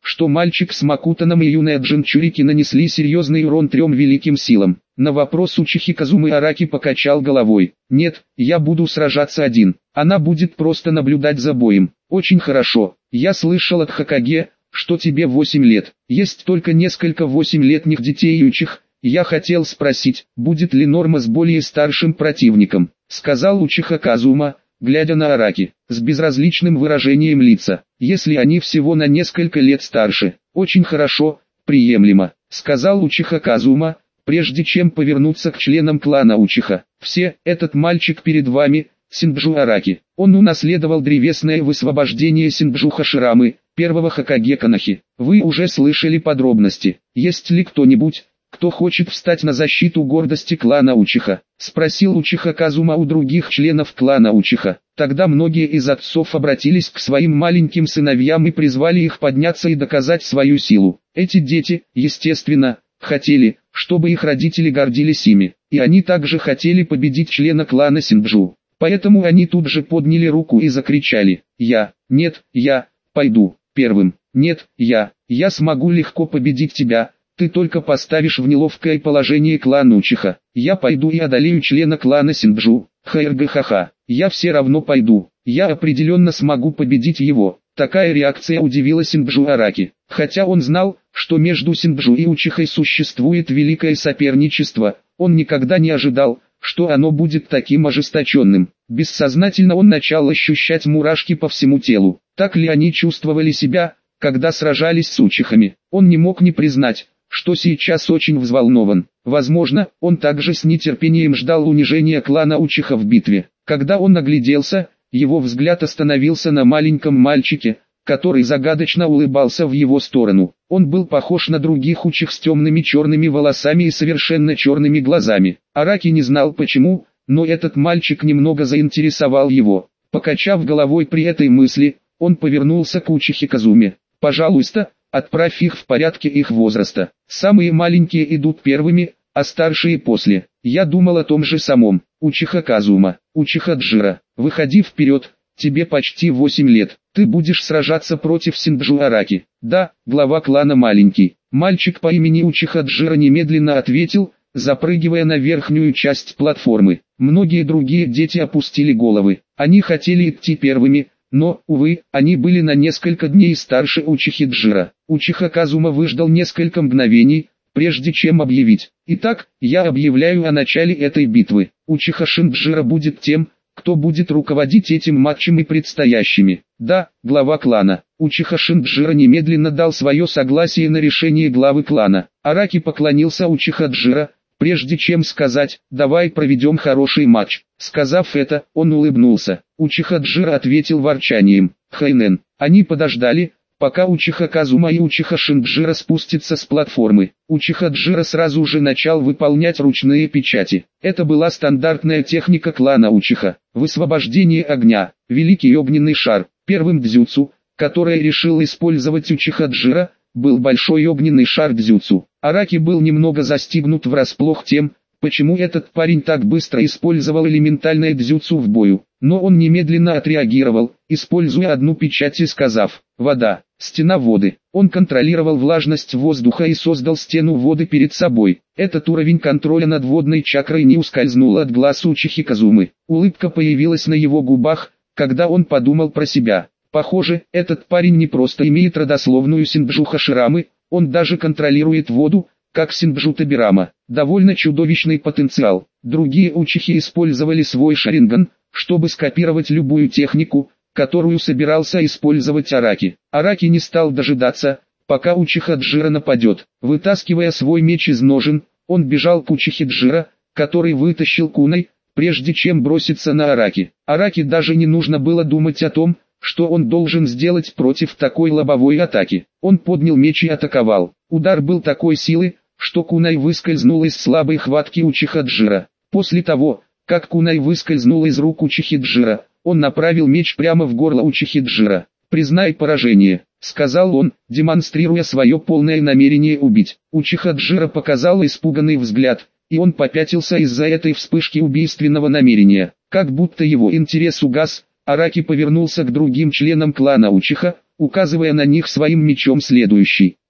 S1: что мальчик с Макутаном и юная Джинчурики нанесли серьезный урон трем великим силам. На вопрос Учихи Казумы Араки покачал головой. «Нет, я буду сражаться один. Она будет просто наблюдать за боем». «Очень хорошо. Я слышал от Хокаге, что тебе 8 лет. Есть только несколько 8-летних детей Учих. Я хотел спросить, будет ли норма с более старшим противником», сказал Учиха Казума, глядя на Араки, с безразличным выражением лица. «Если они всего на несколько лет старше, очень хорошо, приемлемо», сказал Учиха Казума, прежде чем повернуться к членам клана Учиха. «Все, этот мальчик перед вами, Синджу Араки. Он унаследовал древесное высвобождение Синджу Хаширамы, первого Хокаге Канахи. Вы уже слышали подробности. Есть ли кто-нибудь, кто хочет встать на защиту гордости клана Учиха?» спросил Учиха Казума у других членов клана Учиха. Тогда многие из отцов обратились к своим маленьким сыновьям и призвали их подняться и доказать свою силу. Эти дети, естественно, хотели, чтобы их родители гордились ими, и они также хотели победить члена клана Синджу. Поэтому они тут же подняли руку и закричали: «Нет, я пойду первым, нет, я смогу легко победить тебя, ты только поставишь в неловкое положение клан Учиха. Я пойду и одолею члена клана Синджу, ха-ха, я все равно пойду, я определенно смогу победить его». Такая реакция удивила Синджу Араки, хотя он знал, что между Синджу и Учихой существует великое соперничество, он никогда не ожидал, что оно будет таким ожесточенным. Бессознательно он начал ощущать мурашки по всему телу. Так ли они чувствовали себя, когда сражались с Учихами? Он не мог не признать, что сейчас очень взволнован. Возможно, он также с нетерпением ждал унижения клана Учиха в битве. Когда он огляделся, его взгляд остановился на маленьком мальчике, который загадочно улыбался в его сторону. Он был похож на других Учих с темными черными волосами и совершенно черными глазами. Араки не знал почему, но этот мальчик немного заинтересовал его. Покачав головой при этой мысли, он повернулся к Учихе Казуме. «Пожалуйста, отправь их в порядке их возраста. Самые маленькие идут первыми, а старшие после. Я думал о том же самом. Учиха Казума, Учиха Джира, выходи вперед, тебе почти 8 лет. Ты будешь сражаться против Синджу Араки». «Да, глава клана маленький». Мальчик по имени Учиха Джира немедленно ответил, запрыгивая на верхнюю часть платформы. Многие другие дети опустили головы. Они хотели идти первыми, но, увы, они были на несколько дней старше Учихи Джира. Учиха Казума выждал несколько мгновений, прежде чем объявить: «Итак, я объявляю о начале этой битвы. Учиха Шинджира будет тем, кто будет руководить этим матчем и предстоящими». «Да, глава клана». Учиха Шинджира немедленно дал свое согласие на решение главы клана. Араки поклонился Учиха Джира, прежде чем сказать: «Давай проведем хороший матч». Сказав это, он улыбнулся. Учиха Джира ответил ворчанием: «Хайнен». Они подождали, пока Учиха Казума и Учиха Шинджира спустятся с платформы. Учиха Джира сразу же начал выполнять ручные печати. Это была стандартная техника клана Учиха. Высвобождение огня, великий огненный шар. Первым дзюцу, который решил использовать Учиха Джира, был большой огненный шар дзюцу. Араки был немного застигнут врасплох тем, почему этот парень так быстро использовал элементальное дзюцу в бою. Но он немедленно отреагировал, используя одну печать и сказав: «Вода, стена воды». Он контролировал влажность воздуха и создал стену воды перед собой. Этот уровень контроля над водной чакрой не ускользнул от глаз Учихи Казумы. Улыбка появилась на его губах, когда он подумал про себя: «Похоже, этот парень не просто имеет родословную Синджу Хаширамы, он даже контролирует воду, как Синджу Табирама». Довольно чудовищный потенциал. Другие Учихи использовали свой шаринган, чтобы скопировать любую технику, которую собирался использовать Араки. Араки не стал дожидаться, пока Учиха Джира нападет. Вытаскивая свой меч из ножен, он бежал к Учихе Джира, который вытащил кунай, прежде чем броситься на Араки. Араки даже не нужно было думать о том, что он должен сделать против такой лобовой атаки. Он поднял меч и атаковал. Удар был такой силы, что кунай выскользнул из слабой хватки Учиха Джира. После того, как кунай выскользнул из рук Учихи Джира, он направил меч прямо в горло Учихи Джира. «Признай поражение», — сказал он, демонстрируя свое полное намерение убить. Учиха Джира показал испуганный взгляд, и он попятился из-за этой вспышки убийственного намерения. Как будто его интерес угас, Араки повернулся к другим членам клана Учиха. указывая на них своим мечом следующий.